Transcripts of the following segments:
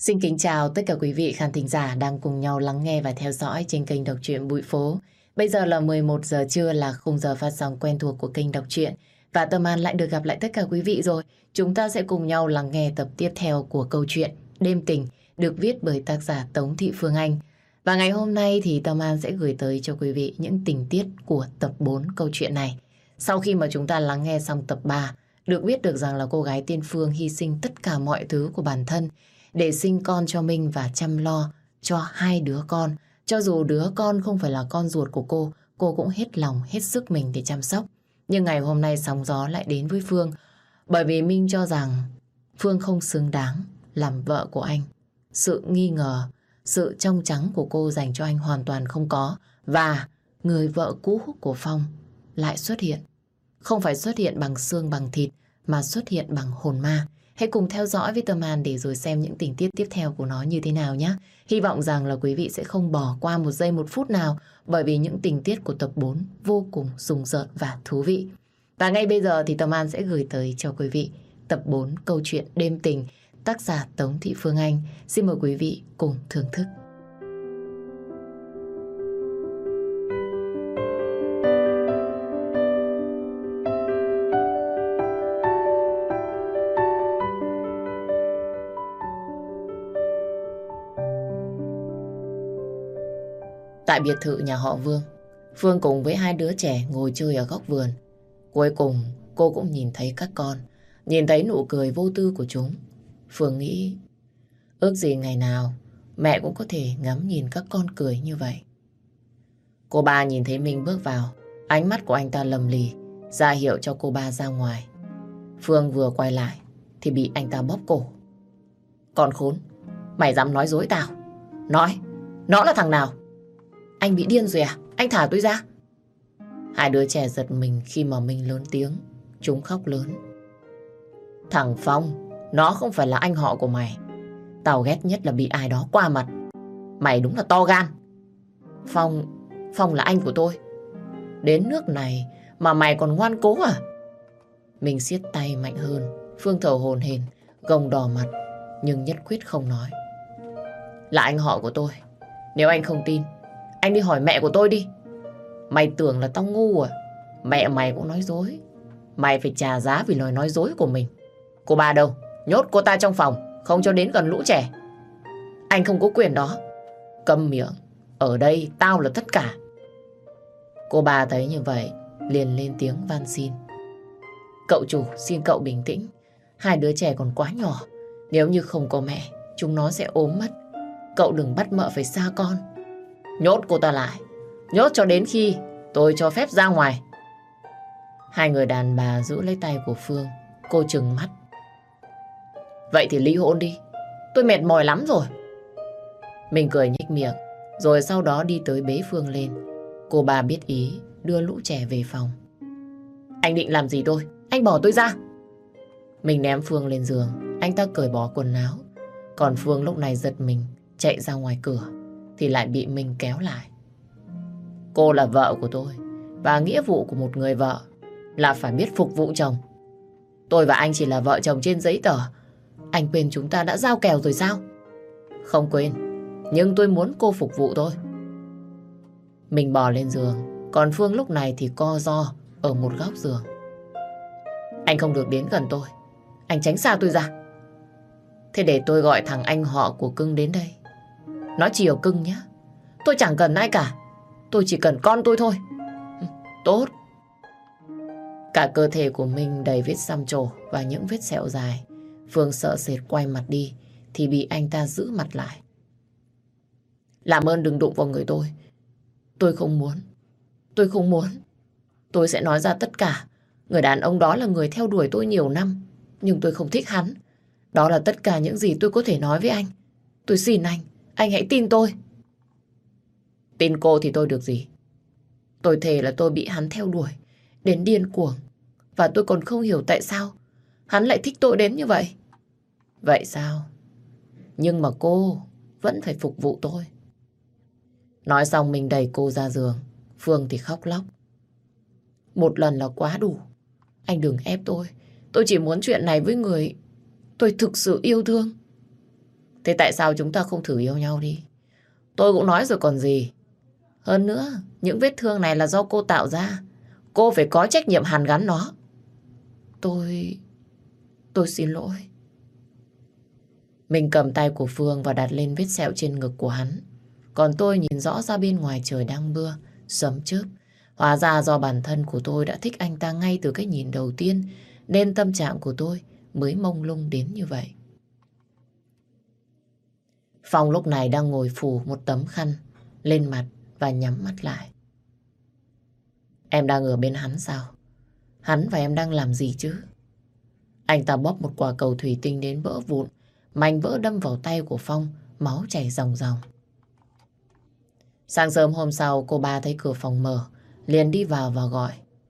Xin kính chào tất cả quý vị khán thính giả đang cùng nhau lắng nghe và theo dõi trên kênh Đọc truyện Bụi Phố. Bây giờ là 11 giờ trưa là khung giờ phát sóng quen thuộc của kênh Đọc truyện. Và Tâm An lại được gặp lại tất cả quý vị rồi. Chúng ta sẽ cùng nhau lắng nghe tập tiếp theo của câu chuyện Đêm Tình được viết bởi tác giả Tống Thị Phương Anh. Và ngày hôm nay thì Tâm An sẽ gửi tới cho quý vị những tình tiết của tập 4 câu chuyện này. Sau khi mà chúng ta lắng nghe xong tập 3, được biết được rằng là cô gái tên Phương hy sinh tất cả mọi thứ của bản thân để sinh con cho Minh và chăm lo cho hai đứa con. Cho dù đứa con không phải là con ruột của cô cũng hết lòng, hết sức mình để chăm sóc. Nhưng ngày hôm nay sóng gió lại đến với Phương, bởi vì Minh cho rằng Phương không xứng đáng làm vợ của anh. Sự nghi ngờ, sự trong trắng của cô dành cho anh hoàn toàn không có. Và người vợ cũ của Phong lại xuất hiện. Không phải xuất hiện bằng xương bằng thịt, mà xuất hiện bằng hồn ma. Hãy cùng theo dõi với Tâm An để rồi xem những tình tiết tiếp theo của nó như thế nào nhé. Hy vọng rằng là quý vị sẽ không bỏ qua một giây một phút nào, bởi vì những tình tiết của tập 4 vô cùng rùng rợn và thú vị. Và ngay bây giờ thì Tâm An sẽ gửi tới cho quý vị tập 4 câu chuyện Đêm Tình, tác giả Tống Thị Phương Anh. Xin mời quý vị cùng thưởng thức. Tại biệt thự nhà họ Vương, Phương cùng với hai đứa trẻ ngồi chơi ở góc vườn. Cuối cùng cô cũng nhìn thấy các con, nhìn thấy nụ cười vô tư của chúng. Phương nghĩ, ước gì ngày nào mẹ cũng có thể ngắm nhìn các con cười như vậy. Cô ba nhìn thấy Minh bước vào, ánh mắt của anh ta lầm lì, ra hiệu cho cô ba ra ngoài. Phương vừa quay lại thì bị anh ta bóp cổ. Con khốn, mày dám nói dối tao? Nói, nó là thằng nào? Anh bị điên rồi à? Anh thả tôi ra. Hai đứa trẻ giật mình khi mà Minh lớn tiếng. Chúng khóc lớn. Thằng Phong, nó không phải là anh họ của mày. Tao ghét nhất là bị ai đó qua mặt. Mày đúng là to gan. Phong là anh của tôi. Đến nước này mà mày còn ngoan cố à? Mình siết tay mạnh hơn. Phương thở hổn hển, gồng đỏ mặt, nhưng nhất quyết không nói. Là anh họ của tôi. Nếu anh không tin, anh đi hỏi mẹ của tôi đi. Mày tưởng là tao ngu à? Mẹ mày cũng nói dối. Mày phải trả giá vì lời nói dối của mình. Cô ba đâu? Nhốt cô ta trong phòng, không cho đến gần lũ trẻ. Anh không có quyền đó. Câm miệng. Ở đây tao là tất cả. Cô ba thấy như vậy liền lên tiếng van xin. Cậu chủ, xin cậu bình tĩnh. Hai đứa trẻ còn quá nhỏ. Nếu như không có mẹ, chúng nó sẽ ốm mất. Cậu đừng bắt mợ phải xa con. Nhốt cô ta lại. Nhốt cho đến khi tôi cho phép ra ngoài. Hai người đàn bà giữ lấy tay của Phương. Cô trừng mắt. Vậy thì ly hôn đi. Tôi mệt mỏi lắm rồi. Mình cười nhếch miệng, rồi sau đó đi tới bế Phương lên. Cô bà biết ý, đưa lũ trẻ về phòng. Anh định làm gì tôi? Anh bỏ tôi ra. Mình ném Phương lên giường. Anh ta cởi bỏ quần áo. Còn Phương lúc này giật mình, chạy ra ngoài cửa thì lại bị mình kéo lại. Cô là vợ của tôi, và nghĩa vụ của một người vợ là phải biết phục vụ chồng. Tôi và anh chỉ là vợ chồng trên giấy tờ. Anh quên chúng ta đã giao kèo rồi sao? Không quên, nhưng tôi muốn cô phục vụ tôi. Mình bò lên giường, còn Phương lúc này thì co ro ở một góc giường. Anh không được đến gần tôi. Anh tránh xa tôi ra. Thế để tôi gọi thằng anh họ của Cưng đến đây. Nó chiều Cưng nhé. Tôi chẳng cần ai cả. Tôi chỉ cần con tôi thôi. Tốt. Cả cơ thể của mình đầy vết xăm trổ và những vết sẹo dài. Phương sợ sệt quay mặt đi thì bị anh ta giữ mặt lại. Làm ơn đừng đụng vào người tôi. Tôi không muốn. Tôi không muốn. Tôi sẽ nói ra tất cả. Người đàn ông đó là người theo đuổi tôi nhiều năm, nhưng tôi không thích hắn. Đó là tất cả những gì tôi có thể nói với anh. Tôi xin anh hãy tin tôi. Tin cô thì tôi được gì? Tôi thề là tôi bị hắn theo đuổi đến điên cuồng. Và tôi còn không hiểu tại sao hắn lại thích tôi đến như vậy. Vậy sao? Nhưng mà cô vẫn phải phục vụ tôi. Nói xong mình đẩy cô ra giường. Phương thì khóc lóc. Một lần là quá đủ. Anh đừng ép tôi. Tôi chỉ muốn chuyện này với người tôi thực sự yêu thương. Thế tại sao chúng ta không thử yêu nhau đi? Tôi cũng nói rồi còn gì. Hơn nữa, những vết thương này là do cô tạo ra. Cô phải có trách nhiệm hàn gắn nó. Tôi xin lỗi. Mình cầm tay của Phương và đặt lên vết sẹo trên ngực của hắn. Còn tôi nhìn rõ ra bên ngoài trời đang mưa, sấm chớp. Hóa ra do bản thân của tôi đã thích anh ta ngay từ cái nhìn đầu tiên, nên tâm trạng của tôi mới mông lung đến như vậy. Phong lúc này đang ngồi phủ một tấm khăn lên mặt và nhắm mắt lại. Em đang ở bên hắn sao? Hắn và em đang làm gì chứ? Anh ta bóp một quả cầu thủy tinh đến vỡ vụn, mảnh vỡ đâm vào tay của Phong, máu chảy ròng ròng. Sáng sớm hôm sau, cô ba thấy cửa phòng mở, liền đi vào và gọi.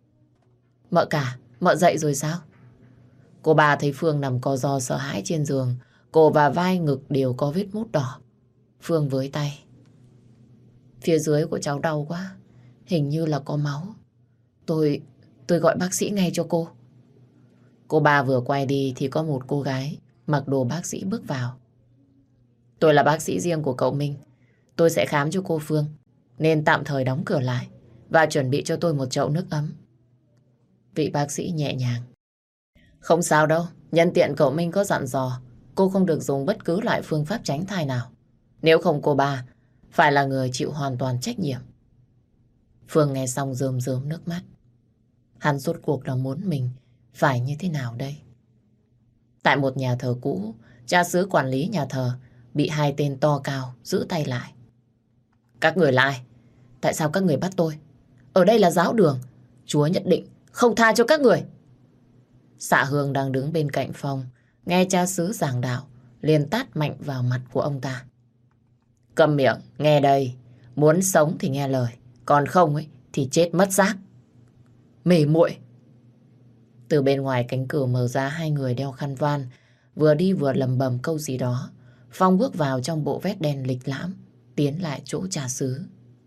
Mợ cả, mợ dậy rồi sao? Cô ba thấy Phương nằm co ro sợ hãi trên giường, cổ và vai ngực đều có vết mút đỏ. Phương với tay. Phía dưới của cháu đau quá, hình như là có máu. Tôi gọi bác sĩ ngay cho cô. Cô ba vừa quay đi thì có một cô gái mặc đồ bác sĩ bước vào. Tôi là bác sĩ riêng của cậu Minh. Tôi sẽ khám cho cô Phương, nên tạm thời đóng cửa lại và chuẩn bị cho tôi một chậu nước ấm. Vị bác sĩ nhẹ nhàng. Không sao đâu, nhân tiện cậu Minh có dặn dò cô không được dùng bất cứ loại phương pháp tránh thai nào. Nếu không cô ba phải là người chịu hoàn toàn trách nhiệm. Phương nghe xong rơm rớm nước mắt. Hắn rốt cuộc là muốn mình phải như thế nào đây? Tại một nhà thờ cũ, cha xứ quản lý nhà thờ bị hai tên to cao giữ tay lại. Các người là ai? Tại sao các người bắt tôi? Ở đây là giáo đường, Chúa nhất định không tha cho các người. Dạ Hương đang đứng bên cạnh Phong, nghe cha xứ giảng đạo, liền tát mạnh vào mặt của ông ta. Câm miệng, nghe đây. Muốn sống thì nghe lời, còn không ấy thì chết mất xác. Mê muội. Từ bên ngoài cánh cửa mở ra, hai người đeo khăn van, vừa đi vừa lầm bầm câu gì đó. Phong bước vào trong bộ vest đen lịch lãm, tiến lại chỗ cha xứ.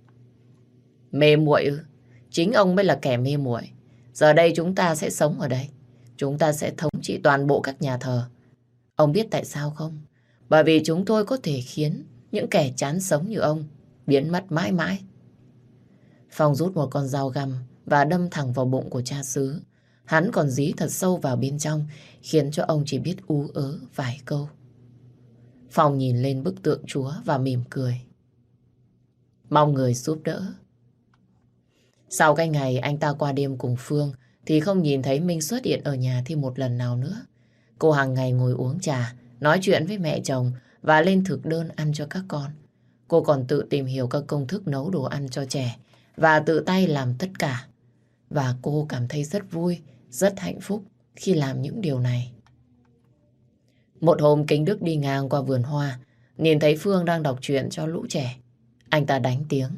Mê muội ư? Chính ông mới là kẻ mê muội. Giờ đây chúng ta sẽ sống ở đây. Chúng ta sẽ thống trị toàn bộ các nhà thờ. Ông biết tại sao không? Bởi vì chúng tôi có thể khiến những kẻ chán sống như ông biến mất mãi mãi. Phong rút một con dao găm và đâm thẳng vào bụng của cha xứ. Hắn còn dí thật sâu vào bên trong, khiến cho ông chỉ biết ú ớ vài câu. Phong nhìn lên bức tượng Chúa và mỉm cười. Mong người giúp đỡ. Sau cái ngày anh ta qua đêm cùng Phương thì không nhìn thấy Minh xuất hiện ở nhà thêm một lần nào nữa. Cô hàng ngày ngồi uống trà, nói chuyện với mẹ chồng và lên thực đơn ăn cho các con. Cô còn tự tìm hiểu các công thức nấu đồ ăn cho trẻ và tự tay làm tất cả. Và cô cảm thấy rất vui, rất hạnh phúc khi làm những điều này. Một hôm Kính Đức đi ngang qua vườn hoa, nhìn thấy Phương đang đọc truyện cho lũ trẻ. Anh ta đánh tiếng.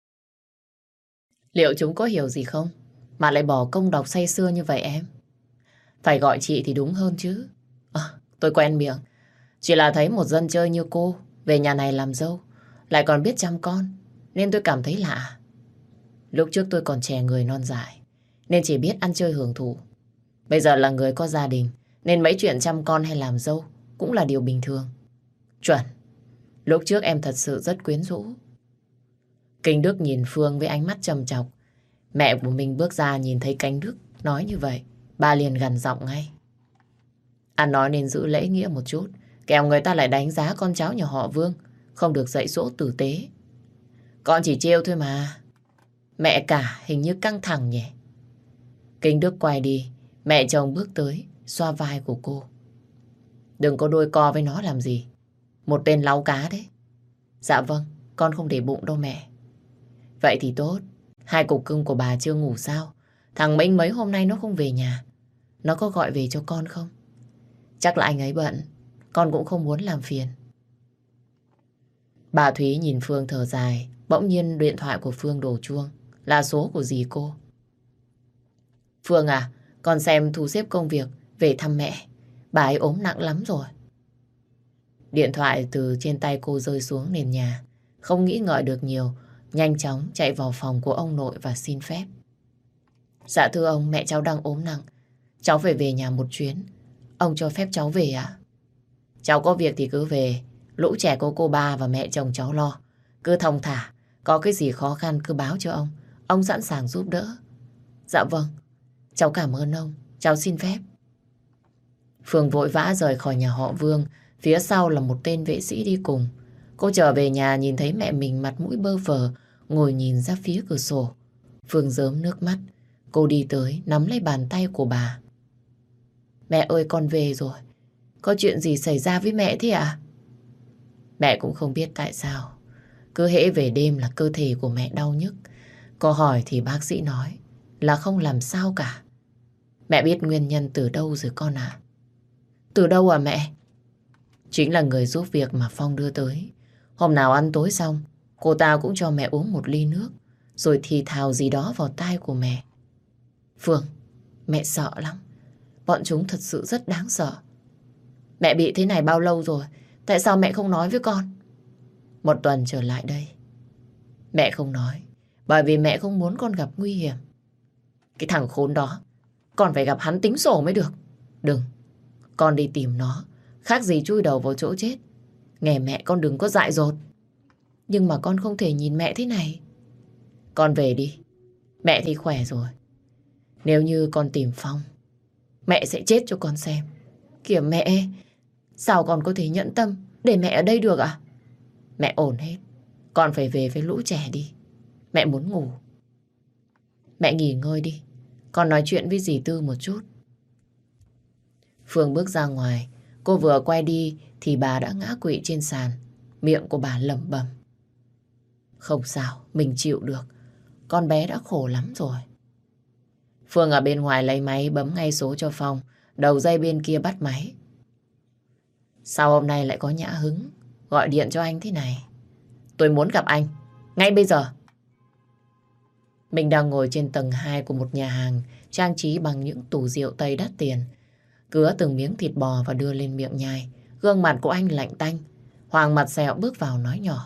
Liệu chúng có hiểu gì không? Mà lại bỏ công đọc say sưa như vậy em? Phải gọi chị thì đúng hơn chứ. Tôi quen miệng. Chỉ là thấy một dân chơi như cô về nhà này làm dâu, lại còn biết chăm con, nên tôi cảm thấy lạ. Lúc trước tôi còn trẻ người non dại, nên chỉ biết ăn chơi hưởng thụ. Bây giờ là người có gia đình, nên mấy chuyện chăm con hay làm dâu cũng là điều bình thường. Chuẩn. Lúc trước em thật sự rất quyến rũ. Kinh Đức nhìn Phương với ánh mắt trầm trọc. Mẹ của mình bước ra nhìn thấy Cánh Đức nói như vậy, bà liền gằn giọng ngay. Ăn nói nên giữ lễ nghĩa một chút, kẻo người ta lại đánh giá con cháu nhà họ Vương, không được dạy dỗ tử tế. Con chỉ trêu thôi mà. Mẹ cả hình như căng thẳng nhỉ. Kinh Đức quay đi, mẹ chồng bước tới, xoa vai của cô. Đừng có đôi co với nó làm gì. Một tên láu cá đấy. Dạ vâng, con không để bụng đâu mẹ. Vậy thì tốt. Hai cục cưng của bà chưa ngủ sao? Thằng Minh mấy hôm nay nó không về nhà. Nó có gọi về cho con không? Chắc là anh ấy bận. Con cũng không muốn làm phiền. Bà Thúy nhìn Phương thở dài. Bỗng nhiên điện thoại của Phương đổ chuông. Là số của dì cô. Phương à, con xem thu xếp công việc về thăm mẹ. Bà ấy ốm nặng lắm rồi. Điện thoại từ trên tay cô rơi xuống nền nhà. Không nghĩ ngợi được nhiều, nhanh chóng chạy vào phòng của ông nội và xin phép. Dạ thưa ông, mẹ cháu đang ốm nặng. Cháu phải về nhà một chuyến. Ông cho phép cháu về ạ? Cháu có việc thì cứ về. Lũ trẻ có cô ba và mẹ chồng cháu lo. Cứ thong thả, có cái gì khó khăn cứ báo cho ông. Ông sẵn sàng giúp đỡ. Dạ vâng, cháu cảm ơn ông. Cháu xin phép. Phương vội vã rời khỏi nhà họ Vương. Phía sau là một tên vệ sĩ đi cùng. Cô trở về nhà nhìn thấy mẹ mình mặt mũi bơ phờ, ngồi nhìn ra phía cửa sổ. Phương rớm nước mắt. Cô đi tới nắm lấy bàn tay của bà. Mẹ ơi, con về rồi. Có chuyện gì xảy ra với mẹ thế ạ? Mẹ cũng không biết tại sao. Cứ hễ về đêm là cơ thể của mẹ đau nhức. Có hỏi thì bác sĩ nói là không làm sao cả. Mẹ biết nguyên nhân từ đâu rồi con ạ? Từ đâu à mẹ? Chính là người giúp việc mà Phong đưa tới. Hôm nào ăn tối xong, cô ta cũng cho mẹ uống một ly nước, rồi thì thào gì đó vào tai của mẹ. Phương, mẹ sợ lắm. Bọn chúng thật sự rất đáng sợ. Mẹ bị thế này bao lâu rồi? Tại sao mẹ không nói với con? 1 tuần trở lại đây. Mẹ không nói, bởi vì mẹ không muốn con gặp nguy hiểm. Cái thằng khốn đó, con phải gặp hắn tính sổ mới được. Đừng, con đi tìm nó, khác gì chui đầu vào chỗ chết. Nghe mẹ, con đừng có dại dột. Nhưng mà con không thể nhìn mẹ thế này. Con về đi, mẹ thì khỏe rồi. Nếu như con tìm Phong, mẹ sẽ chết cho con xem. Kìa mẹ, sao con có thể nhẫn tâm để mẹ ở đây được ạ? Mẹ ổn hết, con phải về với lũ trẻ đi. Mẹ muốn ngủ. Mẹ nghỉ ngơi đi, con nói chuyện với dì Tư một chút. Phương bước ra ngoài, cô vừa quay đi thì bà đã ngã quỵ trên sàn. Miệng của bà lẩm bẩm. Không sao, mình chịu được. Con bé đã khổ lắm rồi. Phương ở bên ngoài lấy máy bấm ngay số cho Phong. Đầu dây bên kia bắt máy. Sao hôm nay lại có nhã hứng gọi điện cho anh thế này? Tôi muốn gặp anh, ngay bây giờ. Mình đang ngồi trên tầng 2 của một nhà hàng trang trí bằng những tủ rượu Tây đắt tiền. Cứa từng miếng thịt bò và đưa lên miệng nhai. Gương mặt của anh lạnh tanh. Hoàng mặt sẹo bước vào nói nhỏ.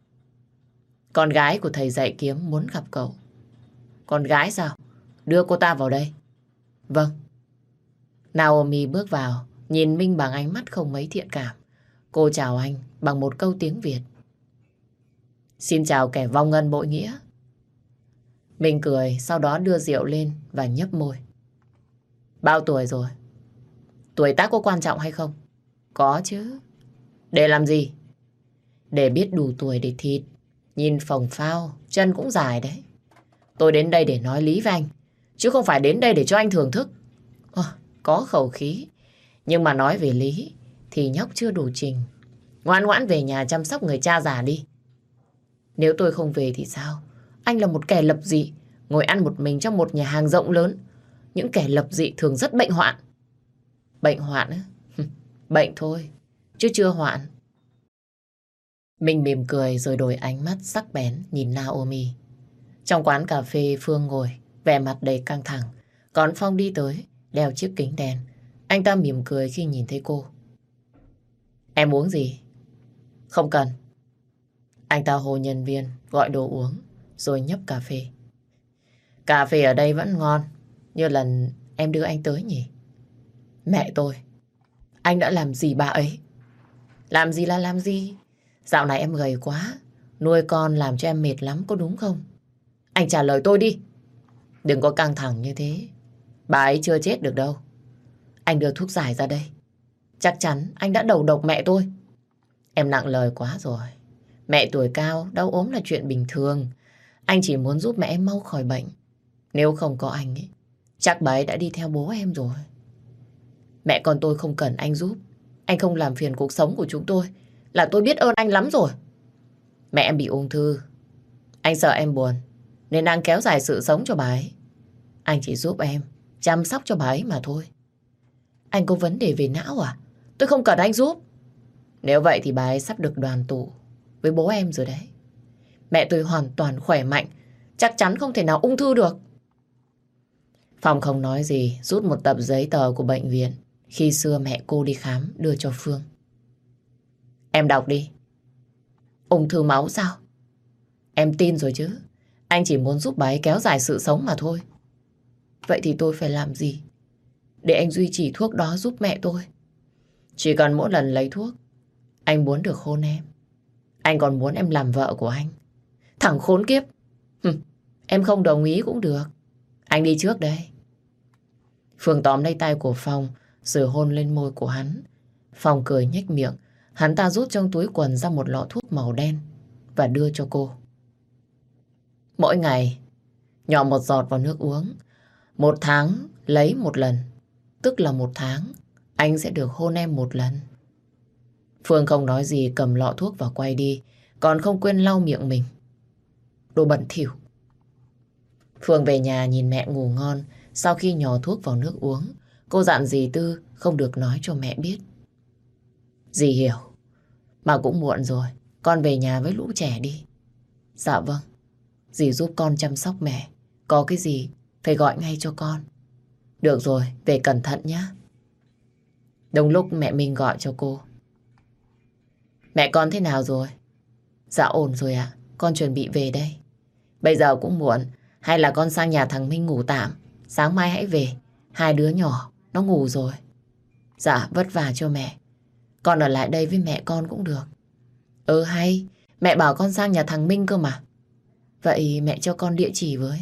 Con gái của thầy dạy kiếm muốn gặp cậu. Con gái sao? Đưa cô ta vào đây. Vâng. Naomi bước vào, nhìn Minh bằng ánh mắt không mấy thiện cảm. Cô chào anh bằng một câu tiếng Việt. Xin chào kẻ vong ân bội nghĩa. Minh cười, sau đó đưa rượu lên và nhấp môi. Bao tuổi rồi? Tuổi tác có quan trọng hay không? Có chứ. Để làm gì? Để biết đủ tuổi để thịt. Nhìn phồng phao, chân cũng dài đấy. Tôi đến đây để nói lý với anh, chứ không phải đến đây để cho anh thưởng thức. Có khẩu khí. Nhưng mà nói về lý thì nhóc chưa đủ trình. Ngoan ngoãn về nhà chăm sóc người cha già đi. Nếu tôi không về thì sao? Anh là một kẻ lập dị, ngồi ăn một mình trong một nhà hàng rộng lớn. Những kẻ lập dị thường rất bệnh hoạn. Bệnh hoạn á? Bệnh thôi, chứ chưa hoạn. Mình mỉm cười rồi đổi ánh mắt sắc bén nhìn Naomi. Trong quán cà phê, Phương ngồi, vẻ mặt đầy căng thẳng. Còn Phong đi tới, đeo chiếc kính đen. Anh ta mỉm cười khi nhìn thấy cô. Em uống gì? Không cần. Anh ta hô nhân viên gọi đồ uống rồi nhấp cà phê. Cà phê ở đây vẫn ngon như lần em đưa anh tới nhỉ? Mẹ tôi, anh đã làm gì bà ấy? Làm gì là làm gì? Dạo này em gầy quá, nuôi con làm cho em mệt lắm có đúng không? Anh trả lời tôi đi. Đừng có căng thẳng như thế. Bà ấy chưa chết được đâu. Anh đưa thuốc giải ra đây. Chắc chắn anh đã đầu độc mẹ tôi. Em nặng lời quá rồi. Mẹ tuổi cao, đau ốm là chuyện bình thường. Anh chỉ muốn giúp mẹ em mau khỏi bệnh. Nếu không có anh ấy, chắc bà ấy đã đi theo bố em rồi. Mẹ con tôi không cần anh giúp. Anh không làm phiền cuộc sống của chúng tôi là tôi biết ơn anh lắm rồi. Mẹ em bị ung thư. Anh sợ em buồn nên đang kéo dài sự sống cho bà ấy. Anh chỉ giúp em chăm sóc cho bà ấy mà thôi. Anh có vấn đề về não à? Tôi không cần anh giúp. Nếu vậy thì bà ấy sắp được đoàn tụ với bố em rồi đấy. Mẹ tôi hoàn toàn khỏe mạnh, chắc chắn không thể nào ung thư được. Phong không nói gì, rút một tập giấy tờ của bệnh viện khi xưa mẹ cô đi khám đưa cho Phương. Em đọc đi. Ung thư máu sao? Em tin rồi chứ. Anh chỉ muốn giúp bà ấy kéo dài sự sống mà thôi. Vậy thì tôi phải làm gì để anh duy trì thuốc đó giúp mẹ tôi? Chỉ cần mỗi lần lấy thuốc Anh muốn được hôn em. Anh còn muốn em làm vợ của anh. Thằng khốn kiếp. Em không đồng ý cũng được. Anh đi trước đây. Phương tóm lấy tay của Phong rồi hôn lên môi của hắn. Phong cười nhếch miệng. Hắn ta rút trong túi quần ra một lọ thuốc màu đen và đưa cho cô. Mỗi ngày nhỏ một giọt vào nước uống. 1 tháng lấy 1 lần. Tức là 1 tháng anh sẽ được hôn em 1 lần. Phương không nói gì, cầm lọ thuốc và quay đi. Còn không quên lau miệng mình. Đồ bẩn thỉu. Phương về nhà nhìn mẹ ngủ ngon. Sau khi nhỏ thuốc vào nước uống, cô dặn dì Tư không được nói cho mẹ biết. Dì hiểu. Mà cũng muộn rồi, con về nhà với lũ trẻ đi. Dạ vâng. Dì giúp con chăm sóc mẹ. Có cái gì phải gọi ngay cho con. Được rồi, về cẩn thận nhé. Đúng lúc mẹ mình gọi cho cô. Mẹ con thế nào rồi? Dạ ổn rồi ạ. Con chuẩn bị về đây. Bây giờ cũng muộn. Hay là con sang nhà thằng Minh ngủ tạm. Sáng mai hãy về. 2 đứa nhỏ nó ngủ rồi. Dạ vất vả cho mẹ. Con ở lại đây với mẹ con cũng được. Hay. Mẹ bảo con sang nhà thằng Minh cơ mà. Vậy mẹ cho con địa chỉ với.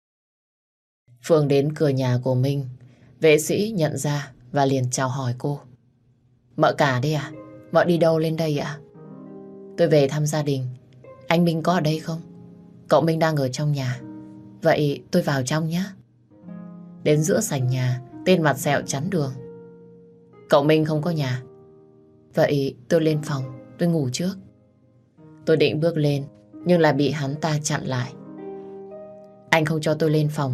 Phương đến cửa nhà của Minh. Vệ sĩ nhận ra và liền chào hỏi cô. Mợ cả đây à? Mợ đi đâu lên đây ạ? Tôi về thăm gia đình. Anh Minh có ở đây không? Cậu Minh đang ở trong nhà. Vậy tôi vào trong nhé. Đến giữa sảnh nhà, tên mặt sẹo chắn đường. Cậu Minh không có nhà. Vậy tôi lên phòng, tôi ngủ trước. Tôi định bước lên, nhưng lại bị hắn ta chặn lại. Anh không cho tôi lên phòng.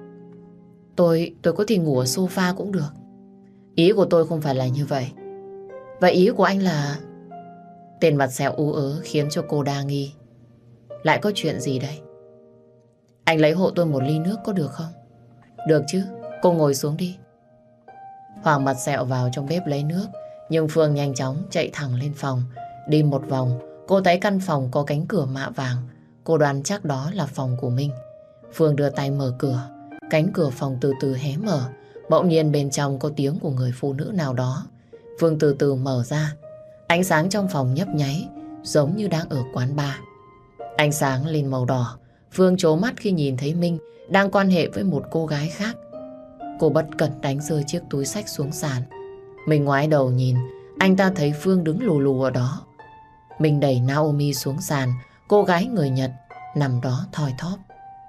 Tôi có thể ngủ ở sofa cũng được. Ý của tôi không phải là như vậy. Vậy ý của anh là... Tên mặt sẹo ú ớ khiến cho cô đa nghi. Lại có chuyện gì đây? Anh lấy hộ tôi 1 ly nước có được không? Được chứ, cô ngồi xuống đi. Hoàng mặt sẹo vào trong bếp lấy nước. Nhưng Phương nhanh chóng chạy thẳng lên phòng. Đi một vòng, cô thấy căn phòng có cánh cửa mạ vàng. Cô đoán chắc đó là phòng của Minh. Phương đưa tay mở cửa. Cánh cửa phòng từ từ hé mở. Bỗng nhiên bên trong có tiếng của người phụ nữ nào đó. Phương từ từ mở ra. Ánh sáng trong phòng nhấp nháy, giống như đang ở quán bar. Ánh sáng lên màu đỏ. Phương trố mắt khi nhìn thấy Minh đang quan hệ với một cô gái khác. Cô bất cẩn đánh rơi chiếc túi xách xuống sàn. Mình ngoái đầu nhìn, anh ta thấy Phương đứng lù lù ở đó. Mình đẩy Naomi xuống sàn. Cô gái người Nhật nằm đó thoi thóp.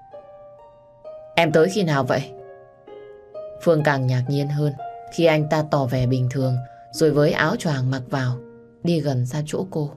Em tới khi nào vậy? Phương càng ngạc nhiên hơn khi anh ta tỏ vẻ bình thường, rồi với áo choàng mặc vào, đi gần ra chỗ cô.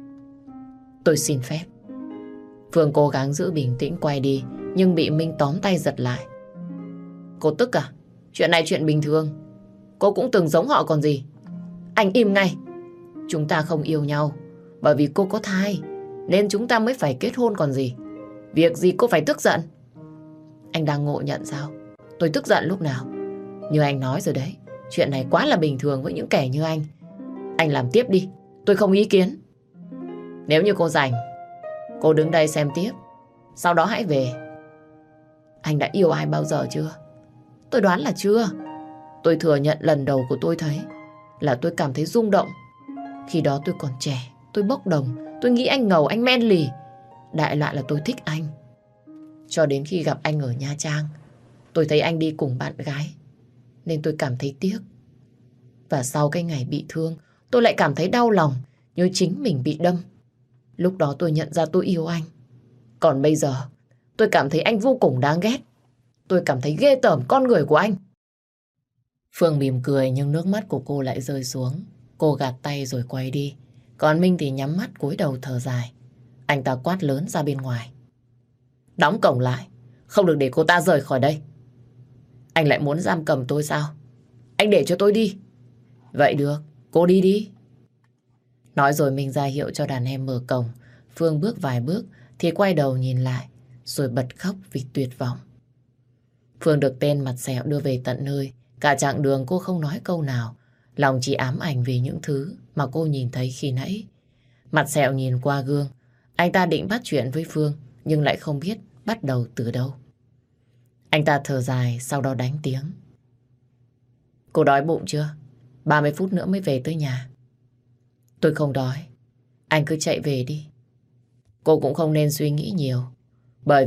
Tôi xin phép. Phương cố gắng giữ bình tĩnh quay đi, nhưng bị Minh tóm tay giật lại. Cô tức à? Chuyện này chuyện bình thường. Cô cũng từng giống họ còn gì. Anh im ngay. Chúng ta không yêu nhau bởi vì cô có thai, nên chúng ta mới phải kết hôn còn gì. Việc gì cô phải tức giận? Anh đang ngộ nhận sao? Tôi tức giận lúc nào? Như anh nói rồi đấy, chuyện này quá là bình thường với những kẻ như anh. Anh làm tiếp đi, tôi không ý kiến. Nếu như cô rảnh, cô đứng đây xem tiếp, sau đó hãy về. Anh đã yêu ai bao giờ chưa? Tôi đoán là chưa. Tôi thừa nhận lần đầu của tôi thấy là tôi cảm thấy rung động. Khi đó tôi còn trẻ, tôi bốc đồng, tôi nghĩ anh ngầu, anh men lì. Đại loại là tôi thích anh. Cho đến khi gặp anh ở Nha Trang, tôi thấy anh đi cùng bạn gái, nên tôi cảm thấy tiếc. Và sau cái ngày bị thương, tôi lại cảm thấy đau lòng, như chính mình bị đâm. Lúc đó tôi nhận ra tôi yêu anh. Còn bây giờ, tôi cảm thấy anh vô cùng đáng ghét. Tôi cảm thấy ghê tởm con người của anh. Phương mỉm cười nhưng nước mắt của cô lại rơi xuống. Cô gạt tay rồi quay đi. Còn Minh thì nhắm mắt cúi đầu thở dài. Anh ta quát lớn ra bên ngoài. Đóng cổng lại, không được để cô ta rời khỏi đây. Anh lại muốn giam cầm tôi sao? Anh để cho tôi đi. Vậy được, cô đi đi. Nói rồi Minh ra hiệu cho đàn em mở cổng. Phương bước vài bước thì quay đầu nhìn lại, rồi bật khóc vì tuyệt vọng. Phương được tên mặt sẹo đưa về tận nơi. Cả chặng đường cô không nói câu nào, lòng chỉ ám ảnh về những thứ mà cô nhìn thấy khi nãy. Mặt sẹo nhìn qua gương, anh ta định bắt chuyện với Phương, nhưng lại không biết bắt đầu từ đâu. Anh ta thở dài, sau đó đánh tiếng. Cô đói bụng chưa? 30 phút nữa mới về tới nhà. Tôi không đói. Anh cứ chạy về đi. Cô cũng không nên suy nghĩ nhiều. Bởi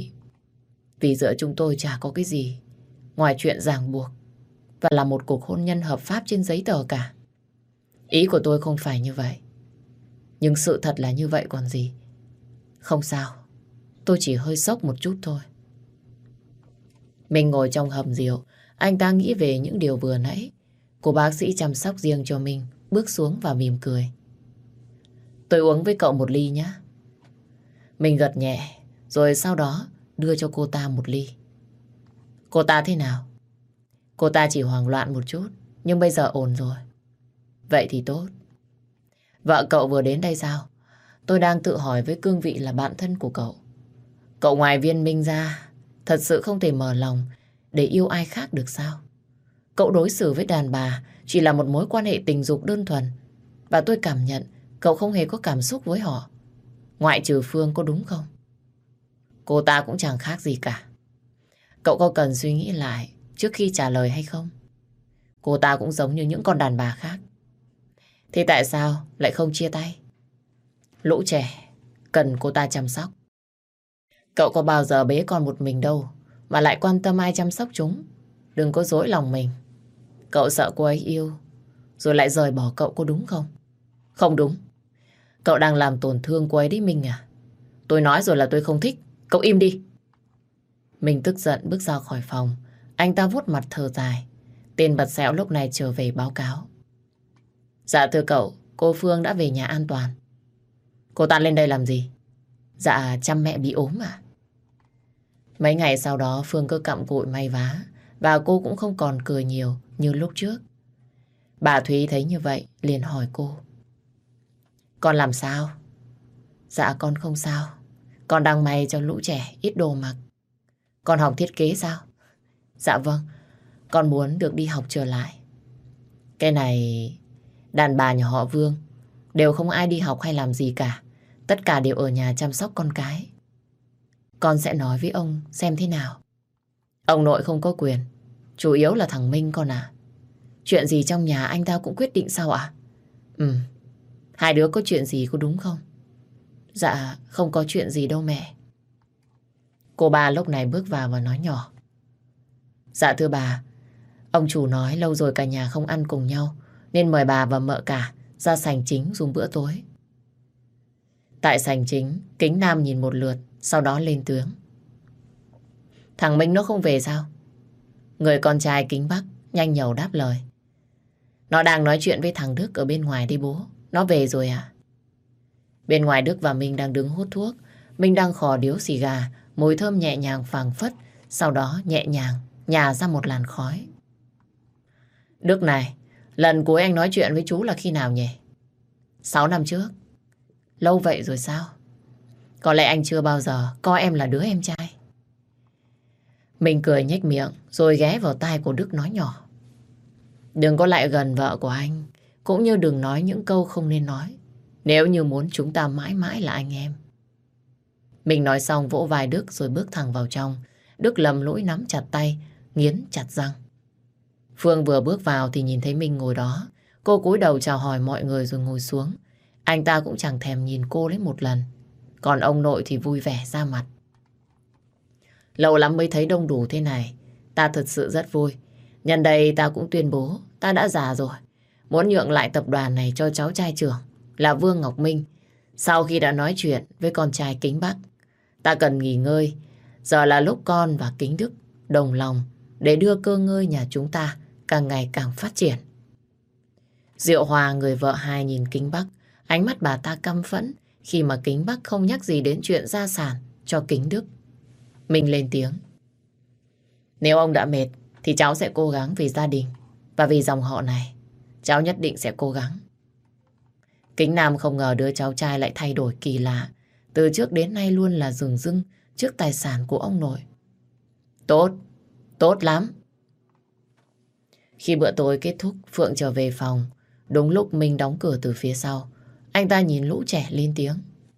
vì giữa chúng tôi chả có cái gì ngoài chuyện ràng buộc và là một cuộc hôn nhân hợp pháp trên giấy tờ cả. Ý của tôi không phải như vậy. Nhưng sự thật là như vậy còn gì. Không sao. Tôi chỉ hơi sốc một chút thôi. Mình ngồi trong hầm rượu. Anh ta nghĩ về những điều vừa nãy. Cô bác sĩ chăm sóc riêng cho mình bước xuống và mỉm cười. Tôi uống với cậu một ly nhé. Mình gật nhẹ, rồi sau đó đưa cho cô ta một ly. Cô ta thế nào? Cô ta chỉ hoảng loạn một chút, nhưng bây giờ ổn rồi. Vậy thì tốt. Vợ cậu vừa đến đây sao? Tôi đang tự hỏi với cương vị là bạn thân của cậu. Cậu ngoài Viên Minh ra, thật sự không thể mở lòng để yêu ai khác được sao? Cậu đối xử với đàn bà chỉ là một mối quan hệ tình dục đơn thuần. Và tôi cảm nhận cậu không hề có cảm xúc với họ. Ngoại trừ Phương, có đúng không? Cô ta cũng chẳng khác gì cả. Cậu có cần suy nghĩ lại trước khi trả lời hay không? Cô ta cũng giống như những con đàn bà khác. Thế tại sao lại không chia tay? Lũ trẻ cần cô ta chăm sóc. Cậu có bao giờ bế con một mình đâu mà lại quan tâm ai chăm sóc chúng. Đừng có dối lòng mình. Cậu sợ cô ấy yêu rồi lại rời bỏ cậu, có đúng không? Không đúng. Cậu đang làm tổn thương cô ấy đấy Minh à? Tôi nói rồi là tôi không thích. Cậu im đi. Mình tức giận bước ra khỏi phòng. Anh ta vuốt mặt thở dài. Tên bật xẽo lúc này trở về báo cáo. Dạ thưa cậu, cô Phương đã về nhà an toàn. Cô ta lên đây làm gì? Dạ chăm mẹ bị ốm à? Mấy ngày sau đó Phương cứ cặm cụi may vá và cô cũng không còn cười nhiều như lúc trước. Bà Thúy thấy như vậy liền hỏi cô. Con làm sao? Dạ con không sao. Con đang may cho lũ trẻ ít đồ mặc. Con học thiết kế sao? Dạ vâng. Con muốn được đi học trở lại. Cái này đàn bà nhà họ Vương đều không ai đi học hay làm gì cả. Tất cả đều ở nhà chăm sóc con cái. Con sẽ nói với ông xem thế nào. Ông nội không có quyền. Chủ yếu là thằng Minh con à. Chuyện gì trong nhà anh ta cũng quyết định sao ạ? Hai đứa có chuyện gì có đúng không? Dạ không có chuyện gì đâu mẹ. Cô ba lúc này bước vào và nói nhỏ. Dạ thưa bà, ông chủ nói lâu rồi cả nhà không ăn cùng nhau nên mời bà và mợ cả ra sảnh chính dùng bữa tối. Tại sảnh chính, Kính Nam nhìn một lượt, sau đó lên tiếng. Thằng Minh nó không về sao? Người con trai Kính Bắc nhanh nhẩu đáp lời. Nó đang nói chuyện với thằng Đức ở bên ngoài đi bố. Nó về rồi à? Bên ngoài Đức và Minh đang đứng hút thuốc. Minh đang khò điếu xì gà, mùi thơm nhẹ nhàng phảng phất, sau đó nhẹ nhàng nhả ra một làn khói. Đức này, lần cuối anh nói chuyện với chú là khi nào nhỉ? 6 năm trước. Lâu vậy rồi sao? Có lẽ anh chưa bao giờ coi em là đứa em trai. Mình cười nhếch miệng rồi ghé vào tai của Đức nói nhỏ. Đừng có lại gần vợ của anh, cũng như đừng nói những câu không nên nói, nếu như muốn chúng ta mãi mãi là anh em. Mình nói xong vỗ vai Đức rồi bước thẳng vào trong. Đức lầm lũi nắm chặt tay, nghiến chặt răng. Phương vừa bước vào thì nhìn thấy mình ngồi đó. Cô cúi đầu chào hỏi mọi người rồi ngồi xuống. Anh ta cũng chẳng thèm nhìn cô lấy một lần. Còn ông nội thì vui vẻ ra mặt. Lâu lắm mới thấy đông đủ thế này. Ta thật sự rất vui. Nhân đây ta cũng tuyên bố ta đã già rồi. Muốn nhượng lại tập đoàn này cho cháu trai trưởng là Vương Ngọc Minh. Sau khi đã nói chuyện với con trai Kính Bắc, ta cần nghỉ ngơi. Giờ là lúc con và Kính Đức đồng lòng để đưa cơ ngơi nhà chúng ta càng ngày càng phát triển. Diệu Hòa người vợ hai nhìn Kính Bắc. Ánh mắt bà ta căm phẫn khi mà Kính Bắc không nhắc gì đến chuyện gia sản cho Kính Đức. Mình lên tiếng. Nếu ông đã mệt thì cháu sẽ cố gắng vì gia đình và vì dòng họ này. Cháu nhất định sẽ cố gắng. Kính Nam không ngờ đứa cháu trai lại thay đổi kỳ lạ. Từ trước đến nay luôn là dửng dưng trước tài sản của ông nội. Tốt, tốt lắm. Khi bữa tối kết thúc, Phượng trở về phòng. Đúng lúc Minh đóng cửa từ phía sau. Anh ta nhìn lũ trẻ lên tiếng.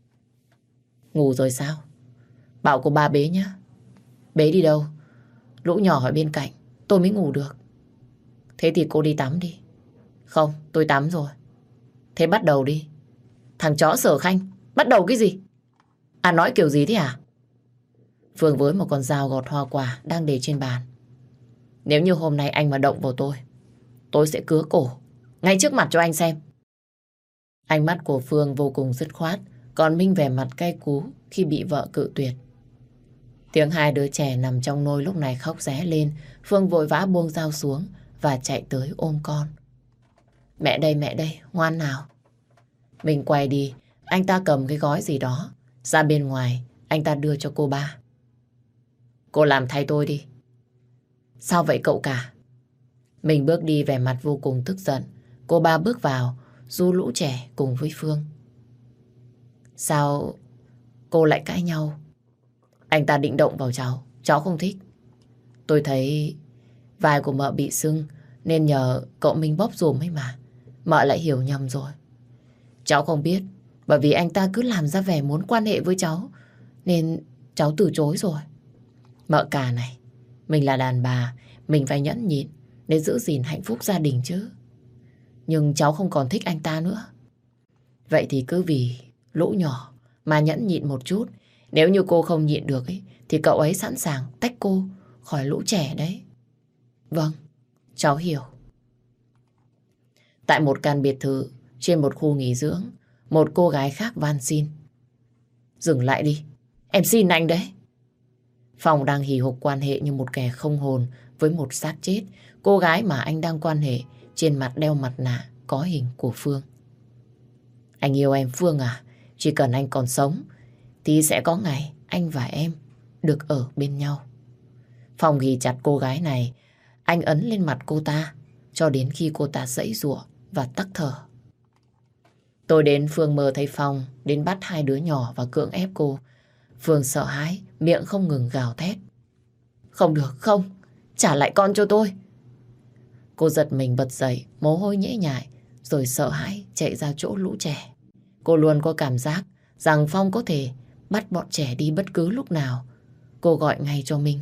Ngủ rồi sao? Bảo cô ba bế nhá. Bế đi đâu? Lũ nhỏ ở bên cạnh, tôi mới ngủ được. Thế thì cô đi tắm đi. Không, tôi tắm rồi. Thế bắt đầu đi. Thằng chó Sở Khanh, bắt đầu cái gì? À, nói kiểu gì thế hả? Phương với một con dao gọt hoa quả đang để trên bàn. Nếu như hôm nay anh mà động vào tôi sẽ cứa cổ, ngay trước mặt cho anh xem. Ánh mắt của Phương vô cùng dứt khoát, còn Minh vẻ mặt cay cú khi bị vợ cự tuyệt. Tiếng hai đứa trẻ nằm trong nôi lúc này khóc ré lên. Phương vội vã buông dao xuống và chạy tới ôm con. Mẹ đây, ngoan nào. Mình quay đi, anh ta cầm cái gói gì đó ra bên ngoài, anh ta đưa cho cô ba. Cô làm thay tôi đi. Sao vậy cậu cả? Mình bước đi vẻ mặt vô cùng tức giận. Cô ba bước vào, du lũ trẻ cùng với Phương. Sao cô lại cãi nhau? Anh ta định động vào cháu không thích. Tôi thấy vai của mợ bị sưng nên nhờ cậu Minh bóp dùm ấy mà. Mợ lại hiểu nhầm rồi. Cháu không biết, bởi vì anh ta cứ làm ra vẻ muốn quan hệ với cháu nên cháu từ chối rồi. Mợ cả này, mình là đàn bà, mình phải nhẫn nhịn để giữ gìn hạnh phúc gia đình chứ. Nhưng cháu không còn thích anh ta nữa. Vậy thì cứ vì lũ nhỏ mà nhẫn nhịn một chút. Nếu như cô không nhịn được ấy, thì cậu ấy sẵn sàng tách cô khỏi lũ trẻ đấy. Vâng, cháu hiểu. Tại một căn biệt thự trên một khu nghỉ dưỡng, một cô gái khác van xin. Dừng lại đi, em xin anh đấy. Phong đang hì hục quan hệ như một kẻ không hồn với một xác chết. Cô gái mà anh đang quan hệ trên mặt đeo mặt nạ có hình của Phương. Anh yêu em Phương à? Chỉ cần anh còn sống thì sẽ có ngày anh và em được ở bên nhau. Phong ghi chặt cô gái này, anh ấn lên mặt cô ta cho đến khi cô ta giãy giụa và tắc thở. Tôi đến Phương mơ thấy Phong đến bắt hai đứa nhỏ và cưỡng ép cô. Phương sợ hãi, miệng không ngừng gào thét. Không được, không, trả lại con cho tôi. Cô giật mình bật dậy, mồ hôi nhễ nhại, rồi sợ hãi chạy ra chỗ lũ trẻ. Cô luôn có cảm giác rằng Phong có thể bắt bọn trẻ đi bất cứ lúc nào. Cô gọi ngay cho Minh.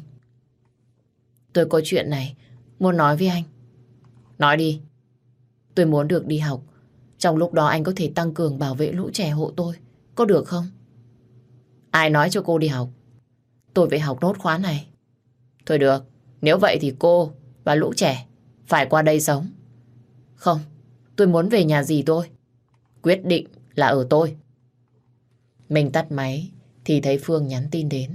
Tôi có chuyện này, muốn nói với anh. Nói đi. Tôi muốn được đi học. Trong lúc đó anh có thể tăng cường bảo vệ lũ trẻ hộ tôi. Có được không? Ai nói cho cô đi học? Tôi phải học nốt khóa này. Thôi được, nếu vậy thì cô và lũ trẻ phải qua đây sống. Không, tôi muốn về nhà dì tôi. Quyết định là ở tôi. Mình tắt máy thì thấy Phương nhắn tin đến.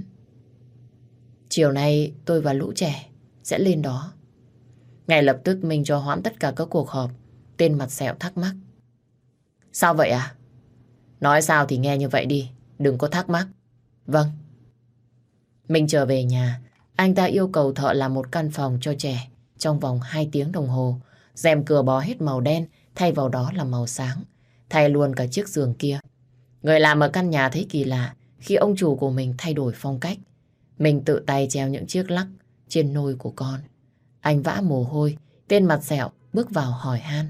Chiều nay tôi và lũ trẻ sẽ lên đó. Ngay lập tức mình cho hoãn tất cả các cuộc họp. Tên mặt sẹo thắc mắc. Sao vậy à? Nói sao thì nghe như vậy đi, đừng có thắc mắc. Vâng. Mình trở về nhà, anh ta yêu cầu thợ làm một căn phòng cho trẻ trong vòng 2 tiếng đồng hồ. Rèm cửa bó hết màu đen, thay vào đó là màu sáng. Thay luôn cả chiếc giường kia. Người làm ở căn nhà thấy kỳ lạ khi ông chủ của mình thay đổi phong cách. Mình tự tay treo những chiếc lắc trên nôi của con. Anh vã mồ hôi, tên mặt sẹo bước vào hỏi han.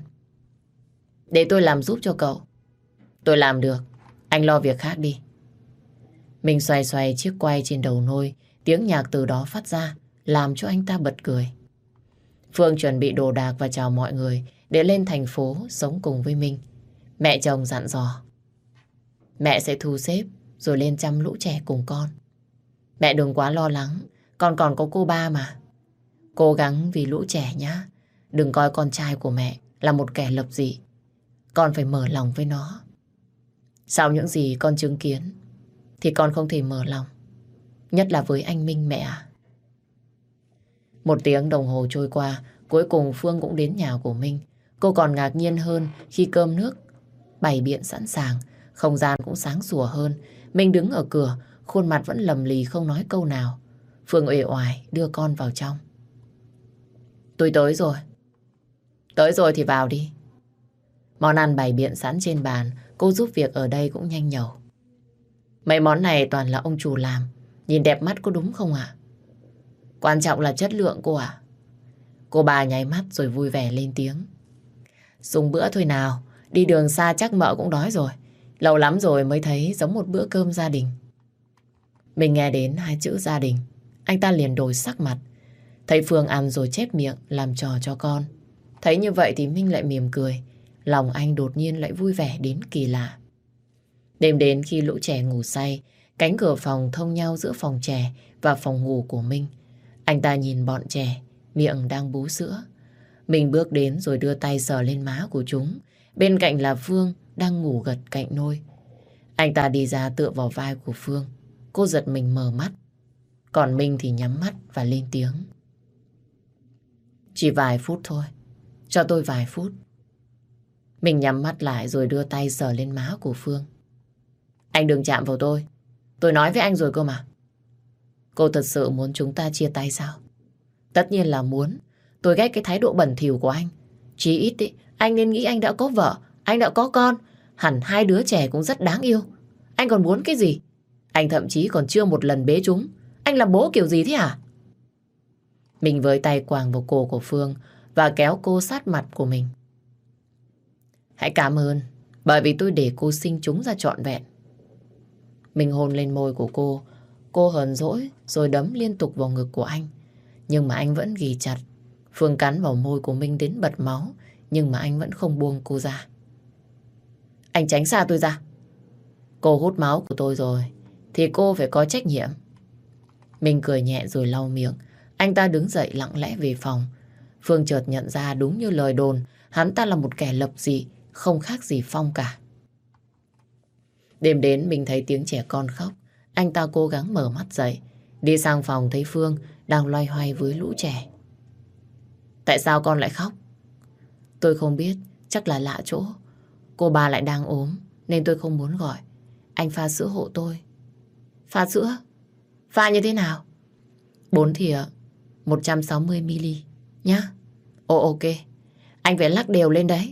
Để tôi làm giúp cho cậu. Tôi làm được, anh lo việc khác đi. Mình xoay xoay chiếc quay trên đầu nôi, tiếng nhạc từ đó phát ra, làm cho anh ta bật cười. Phương chuẩn bị đồ đạc và chào mọi người để lên thành phố sống cùng với mình. Mẹ chồng dặn dò. Mẹ sẽ thu xếp rồi lên chăm lũ trẻ cùng con. Mẹ đừng quá lo lắng, con còn có cô ba mà. Cố gắng vì lũ trẻ nhá. Đừng coi con trai của mẹ là một kẻ lập dị. Con phải mở lòng với nó. Sau những gì con chứng kiến thì con không thể mở lòng. Nhất là với anh Minh mẹ à. 1 tiếng đồng hồ trôi qua, cuối cùng Phương cũng đến nhà của Minh. Cô còn ngạc nhiên hơn khi cơm nước bày biện sẵn sàng, không gian cũng sáng sủa hơn. Minh đứng ở cửa, khuôn mặt vẫn lầm lì không nói câu nào. Phương uể oải đưa con vào trong. Tôi tới rồi. Tới rồi thì vào đi. Món ăn bày biện sẵn trên bàn, cô giúp việc ở đây cũng nhanh nhẩu. Mấy món này toàn là ông chủ làm, nhìn đẹp mắt có đúng không ạ? Quan trọng là chất lượng cô ạ. Cô bà nháy mắt rồi vui vẻ lên tiếng. Dùng bữa thôi nào, đi đường xa chắc mợ cũng đói rồi. Lâu lắm rồi mới thấy giống một bữa cơm gia đình. Mình nghe đến 2 chữ gia đình, anh ta liền đổi sắc mặt. Thấy Phương ăn rồi chép miệng làm trò cho con. Thấy như vậy thì Minh lại mỉm cười, lòng anh đột nhiên lại vui vẻ đến kỳ lạ. Đêm đến khi lũ trẻ ngủ say, cánh cửa phòng thông nhau giữa phòng trẻ và phòng ngủ của Minh. Anh ta nhìn bọn trẻ, miệng đang bú sữa. Mình bước đến rồi đưa tay sờ lên má của chúng. Bên cạnh là Phương đang ngủ gật cạnh nôi. Anh ta đi ra tựa vào vai của Phương. Cô giật mình mở mắt. Còn Minh thì nhắm mắt và lên tiếng. Chỉ vài phút thôi. Cho tôi vài phút. Mình nhắm mắt lại rồi đưa tay sờ lên má của Phương. Anh đừng chạm vào tôi. Tôi nói với anh rồi cơ mà. Cô thật sự muốn chúng ta chia tay sao? Tất nhiên là muốn. Tôi ghét cái thái độ bẩn thỉu của anh. Chí ít ý, anh nên nghĩ anh đã có vợ, anh đã có con. Hẳn hai đứa trẻ cũng rất đáng yêu. Anh còn muốn cái gì? Anh thậm chí còn chưa một lần bế chúng. Anh làm bố kiểu gì thế hả? Mình với tay quàng vào cổ của Phương và kéo cô sát mặt của mình. Hãy cảm ơn bởi vì tôi để cô sinh chúng ra trọn vẹn. Mình hôn lên môi của cô. Cô hờn dỗi rồi đấm liên tục vào ngực của anh. Nhưng mà anh vẫn ghì chặt. Phương cắn vào môi của Minh đến bật máu. Nhưng mà anh vẫn không buông cô ra. Anh tránh xa tôi ra. Cô hút máu của tôi rồi thì cô phải có trách nhiệm. Mình cười nhẹ rồi lau miệng. Anh ta đứng dậy lặng lẽ về phòng. Phương chợt nhận ra đúng như lời đồn, hắn ta là một kẻ lập dị, không khác gì Phong cả. Đêm đến mình thấy tiếng trẻ con khóc. Anh ta cố gắng mở mắt dậy. Đi sang phòng thấy Phương đang loay hoay với lũ trẻ. Tại sao con lại khóc? Tôi không biết, chắc là lạ chỗ. Cô bà lại đang ốm nên tôi không muốn gọi. Anh pha sữa hộ tôi. Pha sữa? Pha như thế nào? 4 thìa 160ml nhá. Ồ ok. Anh phải lắc đều lên đấy.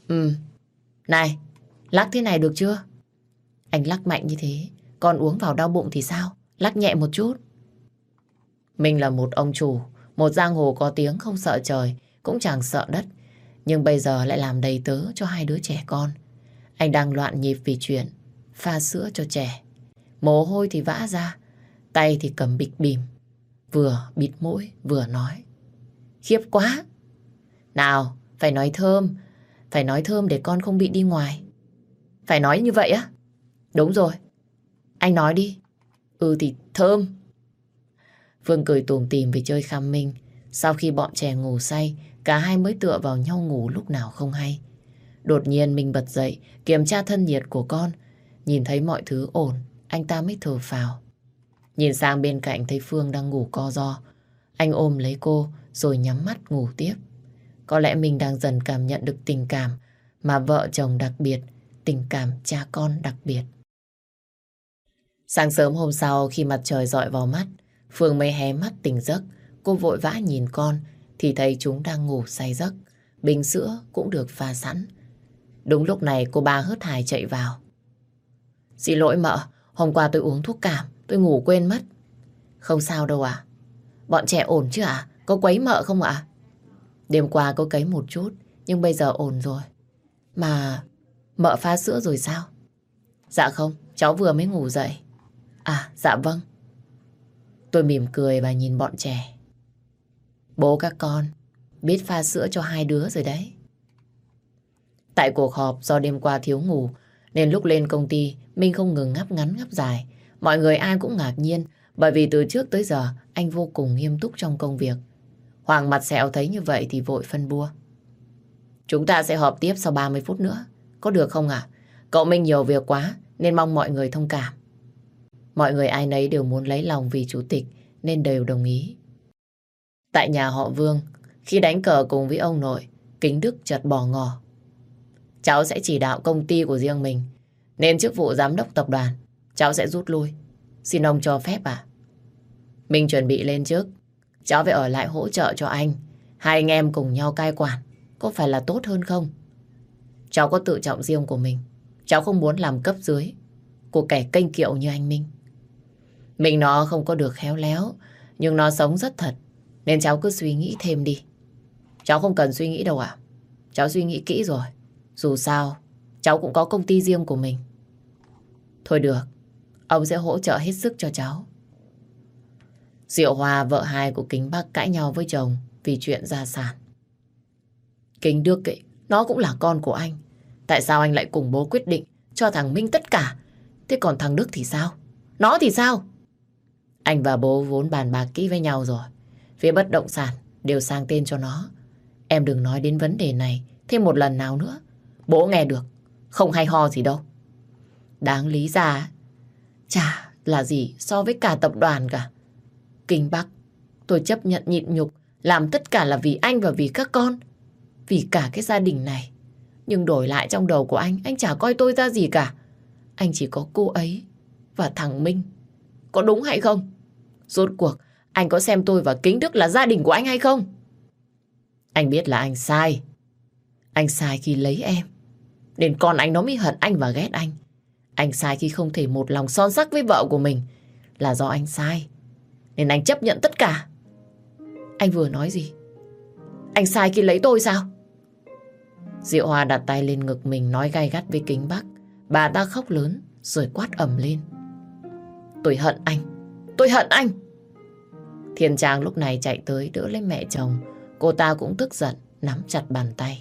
Này, lắc thế này được chưa? Anh lắc mạnh như thế con uống vào đau bụng thì sao? Lắc nhẹ một chút. Mình là một ông chủ, một giang hồ có tiếng không sợ trời, cũng chẳng sợ đất. Nhưng bây giờ lại làm đầy tớ cho hai đứa trẻ con. Anh đang loạn nhịp vì chuyện pha sữa cho trẻ. Mồ hôi thì vã ra, tay thì cầm bịch bìm, vừa bịt mũi vừa nói. Khiếp quá. Nào, phải nói thơm. Phải nói thơm để con không bị đi ngoài. Phải nói như vậy á? Đúng rồi. Anh nói đi. Thì thơm. Phương cười tủm tỉm vì chơi khăm Minh. Sau khi bọn trẻ ngủ say, cả hai mới tựa vào nhau ngủ lúc nào không hay. Đột nhiên mình bật dậy, kiểm tra thân nhiệt của con. Nhìn thấy mọi thứ ổn, anh ta mới thở phào. Nhìn sang bên cạnh thấy Phương đang ngủ co ro. Anh ôm lấy cô rồi nhắm mắt ngủ tiếp. Có lẽ mình đang dần cảm nhận được tình cảm mà vợ chồng đặc biệt, tình cảm cha con đặc biệt. Sáng sớm hôm sau khi mặt trời rọi vào mắt, Phương mới hé mắt tỉnh giấc. Cô vội vã nhìn con thì thấy chúng đang ngủ say giấc. Bình sữa cũng được pha sẵn. Đúng lúc này cô ba hớt hải chạy vào. Xin lỗi mợ, hôm qua tôi uống thuốc cảm, tôi ngủ quên mất. Không sao đâu ạ. Bọn trẻ ổn chứ ạ? Có quấy mợ không ạ? Đêm qua có quấy một chút, nhưng bây giờ ổn rồi. Mà mợ pha sữa rồi sao? Dạ không, cháu vừa mới ngủ dậy. À, dạ vâng. Tôi mỉm cười và nhìn bọn trẻ. Bố các con biết pha sữa cho hai đứa rồi đấy. Tại cuộc họp do đêm qua thiếu ngủ nên lúc lên công ty Minh không ngừng ngáp ngắn ngáp dài. Mọi người ai cũng ngạc nhiên bởi vì từ trước tới giờ anh vô cùng nghiêm túc trong công việc. Hoàng mặt sẹo thấy như vậy thì vội phân bua. Chúng ta sẽ họp tiếp sau 30 phút nữa. Có được không ạ? Cậu Minh nhiều việc quá nên mong mọi người thông cảm. Mọi người ai nấy đều muốn lấy lòng vì chủ tịch nên đều đồng ý. Tại nhà họ Vương, khi đánh cờ cùng với ông nội, Kính Đức chợt bỏ ngỏ. Cháu sẽ chỉ đạo công ty của riêng mình, nên chức vụ giám đốc tập đoàn cháu sẽ rút lui. Xin ông cho phép ạ. Mình chuẩn bị lên chức, cháu phải ở lại hỗ trợ cho anh. Hai anh em cùng nhau cai quản, có phải là tốt hơn không? Cháu có tự trọng riêng của mình. Cháu không muốn làm cấp dưới của kẻ kênh kiệu như anh Minh. Mình nó không có được khéo léo, nhưng nó sống rất thật. Nên cháu cứ suy nghĩ thêm đi. Cháu không cần suy nghĩ đâu ạ. Cháu suy nghĩ kỹ rồi. Dù sao, cháu cũng có công ty riêng của mình. Thôi được, ông sẽ hỗ trợ hết sức cho cháu. Diệu Hòa, vợ hai của Kính Bắc cãi nhau với chồng vì chuyện gia sản. Kính Đức ấy, Nó cũng là con của anh. Tại sao anh lại cùng bố quyết định cho thằng Minh tất cả? Thế còn thằng Đức thì sao? Nó thì sao? Anh và bố vốn bàn bạc kỹ với nhau rồi. Phía bất động sản đều sang tên cho nó. Em đừng nói đến vấn đề này thêm một lần nào nữa. Bố nghe được, không hay ho gì đâu. Đáng lý ra chả là gì so với cả tập đoàn cả. Kinh Bắc, tôi chấp nhận nhịn nhục, làm tất cả là vì anh và vì các con, vì cả cái gia đình này. Nhưng đổi lại trong đầu của anh chả coi tôi ra gì cả. Anh chỉ có cô ấy và thằng Minh. Có đúng hay không? Rốt cuộc, anh có xem tôi và Kính Đức là gia đình của anh hay không? Anh biết là anh sai. Anh sai khi lấy em, nên con anh nó mới hận anh và ghét anh. Anh sai khi không thể một lòng son sắc với vợ của mình. Là do anh sai, nên anh chấp nhận tất cả. Anh vừa nói gì? Anh sai khi lấy tôi sao? Diệu Hoa đặt tay lên ngực mình nói gay gắt với Kính Bắc. Bà ta khóc lớn rồi quát ầm lên. Tôi hận anh! Tôi hận anh! Thiên Trang lúc này chạy tới đỡ lấy mẹ chồng. Cô ta cũng tức giận nắm chặt bàn tay.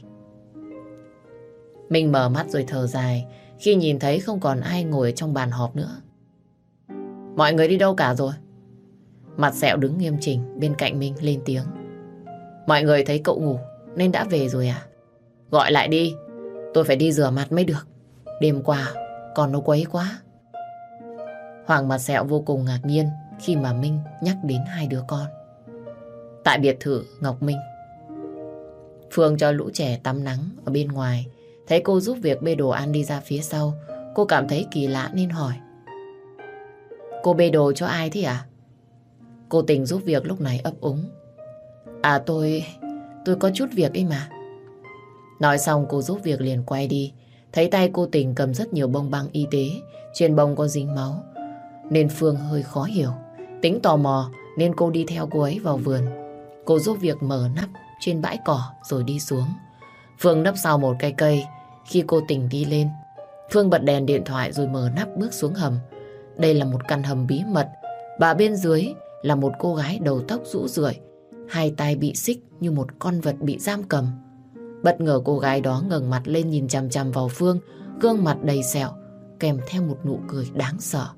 Minh mở mắt rồi thở dài khi nhìn thấy không còn ai ngồi trong bàn họp nữa. Mọi người đi đâu cả rồi? Mặt Sẹo đứng nghiêm chỉnh bên cạnh Minh lên tiếng. Mọi người thấy cậu ngủ nên đã về rồi à? Gọi lại đi, tôi phải đi rửa mặt mới được. Đêm qua còn nó quấy quá. Hoàng Mặt Sẹo vô cùng ngạc nhiên khi mà Minh nhắc đến hai đứa con. Tại biệt thự Ngọc Minh, Phương cho lũ trẻ tắm nắng ở bên ngoài. Thấy cô giúp việc bê đồ ăn đi ra phía sau, cô cảm thấy kỳ lạ nên hỏi. Cô bê đồ cho ai thế à? Cô Tình giúp việc lúc này ấp úng. À tôi có chút việc ấy mà. Nói xong cô giúp việc liền quay đi. Thấy tay cô Tình cầm rất nhiều bông băng y tế, trên bông có dính máu, nên Phương hơi khó hiểu. Tính tò mò nên cô đi theo cô ấy vào vườn. Cô giúp việc mở nắp trên bãi cỏ rồi đi xuống. Phương nấp sau một cây cây. Khi cô Tình đi lên, Phương bật đèn điện thoại rồi mở nắp bước xuống hầm. Đây là một căn hầm bí mật, và bên dưới là một cô gái đầu tóc rũ rượi, hai tay bị xích như một con vật bị giam cầm. Bất ngờ cô gái đó ngẩng mặt lên nhìn chằm chằm vào Phương, gương mặt đầy sẹo, kèm theo một nụ cười đáng sợ.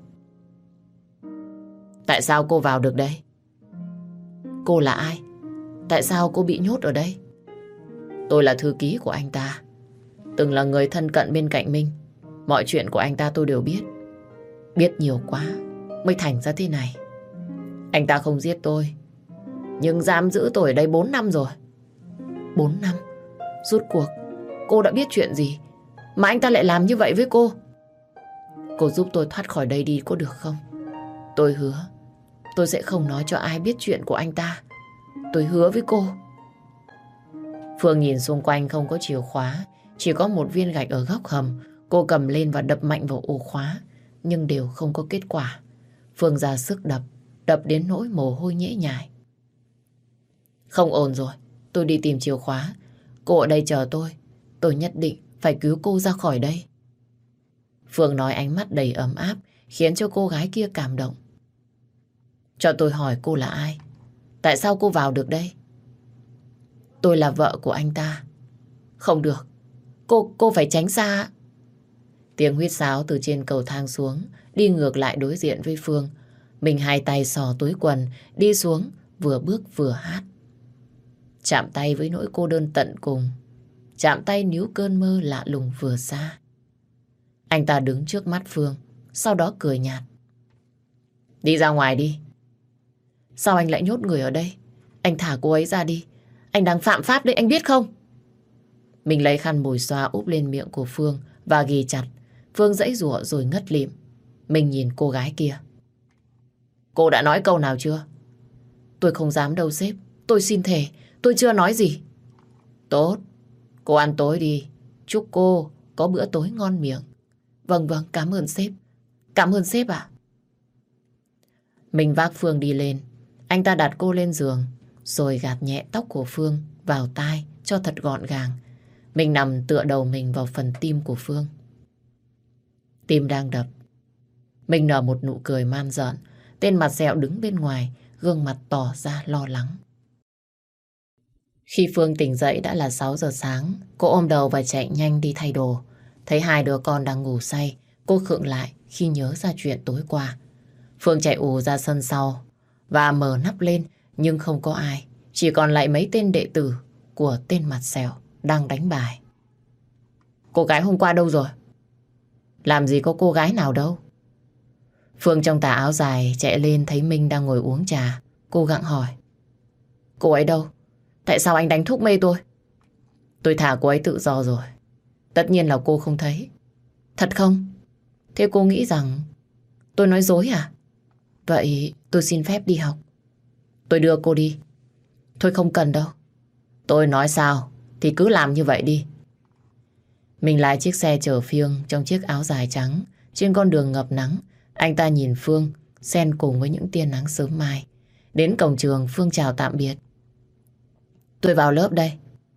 Tại sao cô vào được đây? Cô là ai? Tại sao cô bị nhốt ở đây? Tôi là thư ký của anh ta, từng là người thân cận bên cạnh Minh. Mọi chuyện của anh ta tôi đều biết. Biết nhiều quá mới thành ra thế này. Anh ta không giết tôi, nhưng giam giữ tôi ở đây 4 năm rồi. 4 năm? Rốt cuộc cô đã biết chuyện gì mà anh ta lại làm như vậy với cô? Cô giúp tôi thoát khỏi đây đi có được không? Tôi hứa tôi sẽ không nói cho ai biết chuyện của anh ta. Tôi hứa với cô. Phương nhìn xung quanh không có chìa khóa, chỉ có một viên gạch ở góc hầm. Cô cầm lên và đập mạnh vào ổ khóa, nhưng đều không có kết quả. Phương ra sức đập đến nỗi mồ hôi nhễ nhại. Không ổn rồi, tôi đi tìm chìa khóa. Cô ở đây chờ tôi nhất định phải cứu cô ra khỏi đây. Phương nói ánh mắt đầy ấm áp, khiến cho cô gái kia cảm động. Cho tôi hỏi cô là ai? Tại sao cô vào được đây? Tôi là vợ của anh ta. Không được, cô phải tránh xa. Tiếng huýt sáo từ trên cầu thang xuống, đi ngược lại đối diện với Phương. Mình hai tay xò túi quần, đi xuống, vừa bước vừa hát. Chạm tay với nỗi cô đơn tận cùng, chạm tay níu cơn mơ lạ lùng vừa xa. Anh ta đứng trước mắt Phương, sau đó cười nhạt. Đi ra ngoài đi. Sao anh lại nhốt người ở đây? Anh thả cô ấy ra đi. Anh đang phạm pháp đấy, anh biết không? Mình lấy khăn mùi xoa úp lên miệng của Phương và ghì chặt. Phương giãy giụa rồi ngất lịm. Mình nhìn cô gái kia. Cô đã nói câu nào chưa? Tôi không dám đâu sếp. Tôi xin thề, tôi chưa nói gì. Tốt, cô ăn tối đi. Chúc cô có bữa tối ngon miệng. Vâng, cảm ơn sếp. Cảm ơn sếp ạ. Mình vác Phương đi lên. Anh ta đặt cô lên giường, rồi gạt nhẹ tóc của Phương vào tai cho thật gọn gàng. Mình nằm tựa đầu mình vào phần tim của Phương. Tim đang đập. Mình nở một nụ cười man rợn. Tên Mặt Sẹo đứng bên ngoài, gương mặt tỏ ra lo lắng. Khi Phương tỉnh dậy đã là 6 giờ sáng, cô ôm đầu và chạy nhanh đi thay đồ. Thấy hai đứa con đang ngủ say, cô khựng lại khi nhớ ra chuyện tối qua. Phương chạy ù ra sân sau và mở nắp lên nhưng không có ai. Chỉ còn lại mấy tên đệ tử của tên mặt sẹo đang đánh bài. Cô gái hôm qua đâu rồi? Làm gì có cô gái nào đâu. Phương trong tà áo dài chạy lên thấy Minh đang ngồi uống trà. Cô gặng hỏi. Cô ấy đâu? Tại sao anh đánh thuốc mê tôi? Tôi thả cô ấy tự do rồi. Tất nhiên là cô không thấy. Thật không? Thế cô nghĩ rằng tôi nói dối à? Vậy tôi xin phép đi học. Tôi đưa cô đi. Thôi không cần đâu. Tôi nói sao thì cứ làm như vậy đi. Mình lái chiếc xe chở Phương trong chiếc áo dài trắng. Trên con đường ngập nắng, anh ta nhìn Phương xen cùng với những tia nắng sớm mai. Đến cổng trường, Phương chào tạm biệt. Tôi vào lớp đây.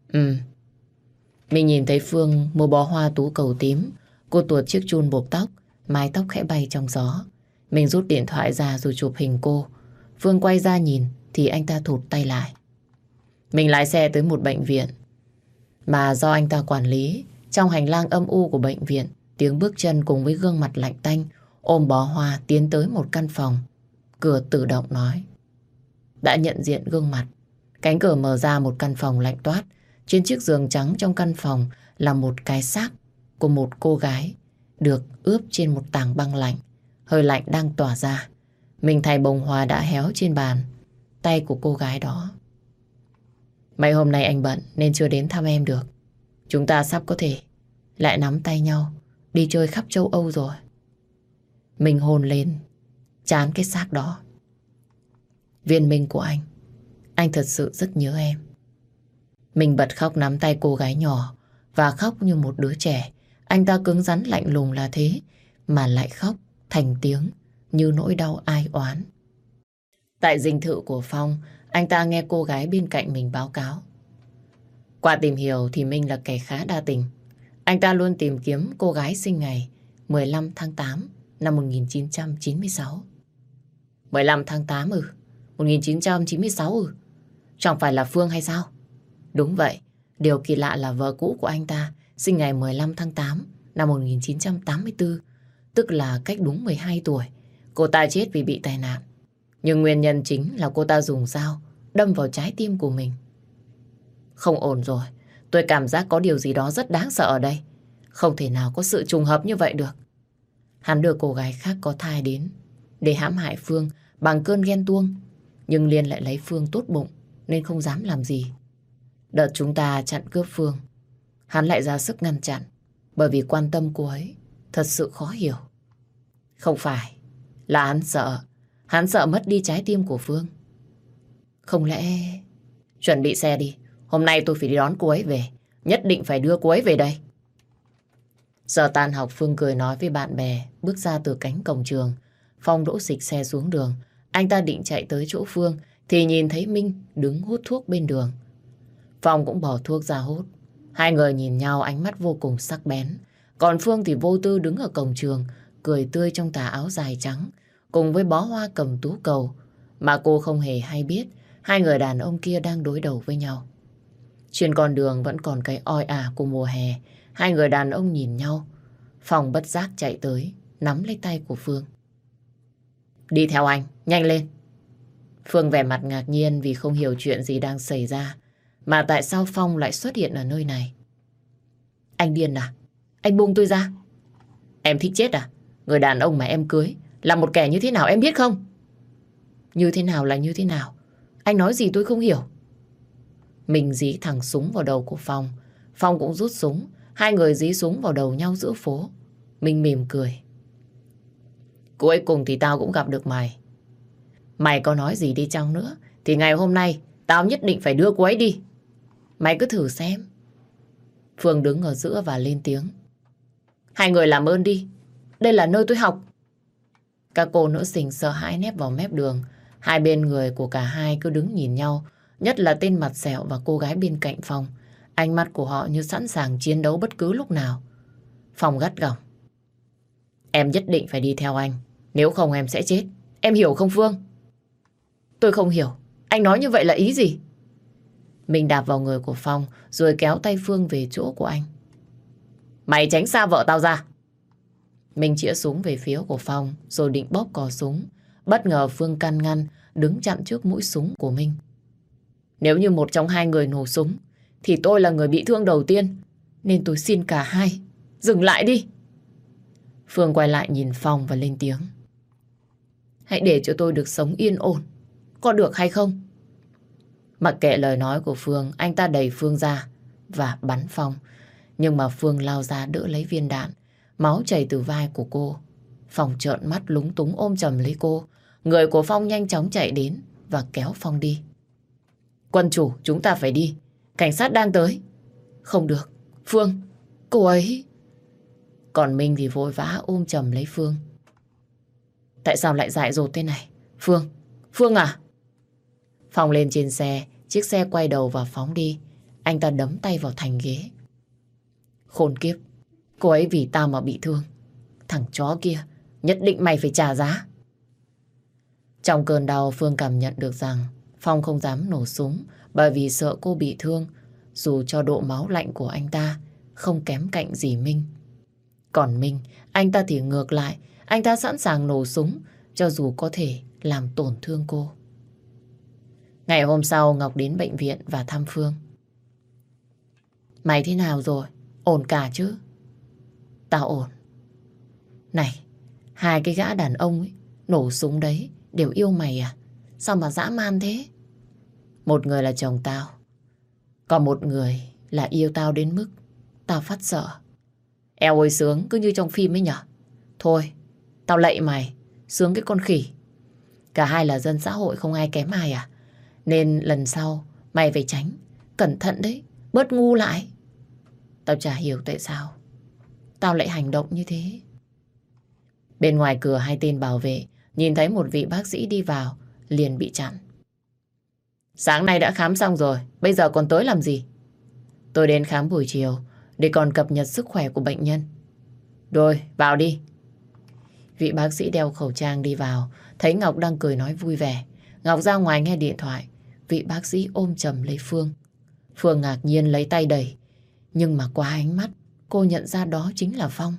Mình nhìn thấy Phương mua bó hoa tú cầu tím. Cô tuột chiếc chun buộc tóc, mái tóc khẽ bay trong gió. Mình rút điện thoại ra rồi chụp hình cô. Phương quay ra nhìn thì anh ta thụt tay lại. Mình lái xe tới một bệnh viện mà do anh ta quản lý. Trong hành lang âm u của bệnh viện, tiếng bước chân cùng với gương mặt lạnh tanh ôm bó hoa tiến tới một căn phòng. Cửa tự động nói. Đã nhận diện gương mặt. Cánh cửa mở ra một căn phòng lạnh toát. Trên chiếc giường trắng trong căn phòng là một cái xác của một cô gái được ướp trên một tảng băng lạnh. Hơi lạnh đang tỏa ra. Mình thay bông hoa đã héo trên bàn tay của cô gái đó. Mấy hôm nay anh bận nên chưa đến thăm em được. Chúng ta sắp có thể lại nắm tay nhau đi chơi khắp châu Âu rồi. Mình hôn lên trán cái xác đó. Viên Minh của anh thật sự rất nhớ em. Mình bật khóc nắm tay cô gái nhỏ và khóc như một đứa trẻ. Anh ta cứng rắn lạnh lùng là thế mà lại khóc thành tiếng như nỗi đau ai oán. Tại dinh thự của Phong, anh ta nghe cô gái bên cạnh mình báo cáo. Qua tìm hiểu thì Minh là kẻ khá đa tình. Anh ta luôn tìm kiếm cô gái sinh ngày 15 tháng 8 năm 1996. 15 tháng 8 1996 Chẳng phải là Phương hay sao? Đúng vậy, điều kỳ lạ là vợ cũ của anh ta sinh ngày 15 tháng 8 năm 1984, tức là cách đúng 12 tuổi. Cô ta chết vì bị tai nạn. Nhưng nguyên nhân chính là cô ta dùng dao đâm vào trái tim của mình. Không ổn rồi, tôi cảm giác có điều gì đó rất đáng sợ ở đây. Không thể nào có sự trùng hợp như vậy được. Hắn đưa cô gái khác có thai đến để hãm hại Phương bằng cơn ghen tuông. Nhưng Liên lại lấy Phương tốt bụng nên không dám làm gì. Đợt chúng ta chặn cướp Phương, hắn lại ra sức ngăn chặn bởi vì quan tâm cô ấy. Thật sự khó hiểu. Không phải là hắn sợ mất đi trái tim của Phương. Không lẽ... Chuẩn bị xe đi, hôm nay tôi phải đi đón cô ấy về. Nhất định phải đưa cô ấy về đây. Giờ tan học, Phương cười nói với bạn bè, bước ra từ cánh cổng trường. Phong đỗ xịch xe xuống đường. Anh ta định chạy tới chỗ Phương thì nhìn thấy Minh đứng hút thuốc bên đường. Phong cũng bỏ thuốc ra hút. Hai người nhìn nhau ánh mắt vô cùng sắc bén. Còn Phương thì vô tư đứng ở cổng trường, cười tươi trong tà áo dài trắng, cùng với bó hoa cầm tú cầu. Mà cô không hề hay biết hai người đàn ông kia đang đối đầu với nhau. Trên con đường vẫn còn cái oi ả của mùa hè. Hai người đàn ông nhìn nhau. Phong bất giác chạy tới, nắm lấy tay của Phương. Đi theo anh, nhanh lên. Phương vẻ mặt ngạc nhiên vì không hiểu chuyện gì đang xảy ra. Mà tại sao Phong lại xuất hiện ở nơi này? Anh điên à? Anh buông tôi ra. Em thích chết à? Người đàn ông mà em cưới là một kẻ như thế nào em biết không? Như thế nào là như thế nào? Anh nói gì tôi không hiểu. Mình dí thẳng súng vào đầu của Phong. Phong cũng rút súng. Hai người dí súng vào đầu nhau giữa phố. Mình mỉm cười. Cuối cùng thì tao cũng gặp được mày. Mày có nói gì đi chăng nữa thì ngày hôm nay tao nhất định phải đưa cô ấy đi. Mày cứ thử xem. Phương đứng ở giữa và lên tiếng. Hai người làm ơn đi. Đây là nơi tôi học. Các cô nữ sinh sợ hãi nép vào mép đường. Hai bên người của cả hai cứ đứng nhìn nhau. Nhất là tên mặt sẹo và cô gái bên cạnh Phong. Ánh mắt của họ như sẵn sàng chiến đấu bất cứ lúc nào. Phong gắt gỏng. Em nhất định phải đi theo anh. Nếu không em sẽ chết. Em hiểu không Phương? Tôi không hiểu. Anh nói như vậy là ý gì? Mình đạp vào người của Phong rồi kéo tay Phương về chỗ của anh. Mày tránh xa vợ tao ra. Mình chĩa súng về phía của Phong rồi định bóp cò súng. Bất ngờ Phương can ngăn, đứng chặn trước mũi súng của mình. Nếu như một trong hai người nổ súng thì tôi là người bị thương đầu tiên, nên tôi xin cả hai dừng lại đi. Phương quay lại nhìn Phong và lên tiếng. Hãy để cho tôi được sống yên ổn, có được hay không? Mặc kệ lời nói của Phương, anh ta đẩy Phương ra và bắn Phong. Nhưng mà Phương lao ra đỡ lấy viên đạn, máu chảy từ vai của cô. Phong trợn mắt lúng túng ôm chầm lấy cô. Người của Phong nhanh chóng chạy đến và kéo Phong đi. Quân chủ, chúng ta phải đi. Cảnh sát đang tới. Không được, Phương, cô ấy... Còn Minh thì vội vã ôm chầm lấy Phương. Tại sao lại dại dột thế này? Phương, Phương à? Phong lên trên xe, chiếc xe quay đầu và phóng đi. Anh ta đấm tay vào thành ghế. Khốn kiếp, cô ấy vì tao mà bị thương. Thằng chó kia, nhất định mày phải trả giá. Trong cơn đau, Phương cảm nhận được rằng Phong không dám nổ súng bởi vì sợ cô bị thương, dù cho độ máu lạnh của anh ta không kém cạnh gì Minh. Còn Minh, anh ta thì ngược lại, anh ta sẵn sàng nổ súng cho dù có thể làm tổn thương cô. Ngày hôm sau, Ngọc đến bệnh viện và thăm Phương. Mày thế nào rồi? Ổn cả chứ? Tao ổn. Này, hai cái gã đàn ông ấy, nổ súng đấy đều yêu mày à? Sao mà dã man thế? Một người là chồng tao, còn một người là yêu tao đến mức tao phát sợ. Eo ơi sướng, cứ như trong phim ấy nhở. Thôi, tao lạy mày, sướng cái con khỉ. Cả hai là dân xã hội không ai kém ai à? Nên lần sau mày phải tránh, cẩn thận đấy, bớt ngu lại. Tao chả hiểu tại sao tao lại hành động như thế. Bên ngoài cửa hai tên bảo vệ nhìn thấy một vị bác sĩ đi vào, liền bị chặn. Sáng nay đã khám xong rồi, bây giờ còn tới làm gì? Tôi đến khám buổi chiều để còn cập nhật sức khỏe của bệnh nhân. Rồi, vào đi. Vị bác sĩ đeo khẩu trang đi vào, thấy Ngọc đang cười nói vui vẻ. Ngọc ra ngoài nghe điện thoại, vị bác sĩ ôm chầm lấy Phương. Phương ngạc nhiên lấy tay đẩy, nhưng mà qua ánh mắt, cô nhận ra đó chính là Phong.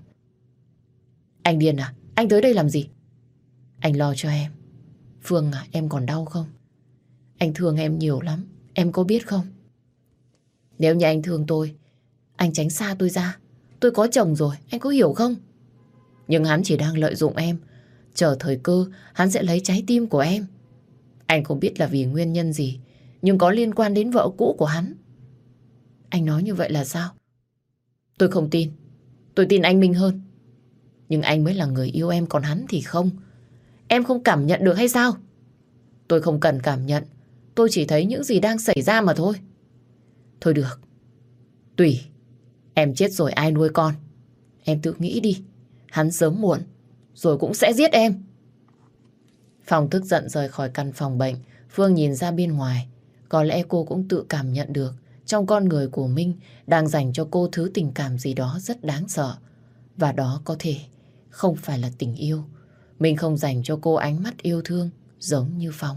Anh điên à? Anh tới đây làm gì? Anh lo cho em. Phương à, em còn đau không? Anh thương em nhiều lắm, em có biết không? Nếu như anh thương tôi, anh tránh xa tôi ra. Tôi có chồng rồi, anh có hiểu không? Nhưng hắn chỉ đang lợi dụng em. Chờ thời cơ, hắn sẽ lấy trái tim của em. Anh không biết là vì nguyên nhân gì, nhưng có liên quan đến vợ cũ của hắn. Anh nói như vậy là sao? Tôi không tin. Tôi tin anh Minh hơn. Nhưng anh mới là người yêu em, còn hắn thì không. Em không cảm nhận được hay sao? Tôi không cần cảm nhận. Tôi chỉ thấy những gì đang xảy ra mà thôi. Thôi được. Tùy. Em chết rồi ai nuôi con? Em tự nghĩ đi. Hắn sớm muộn rồi cũng sẽ giết em. Phong tức giận rời khỏi căn phòng bệnh. Phương nhìn ra bên ngoài. Có lẽ cô cũng tự cảm nhận được trong con người của Minh đang dành cho cô thứ tình cảm gì đó rất đáng sợ. Và đó có thể không phải là tình yêu. Mình không dành cho cô ánh mắt yêu thương giống như Phong.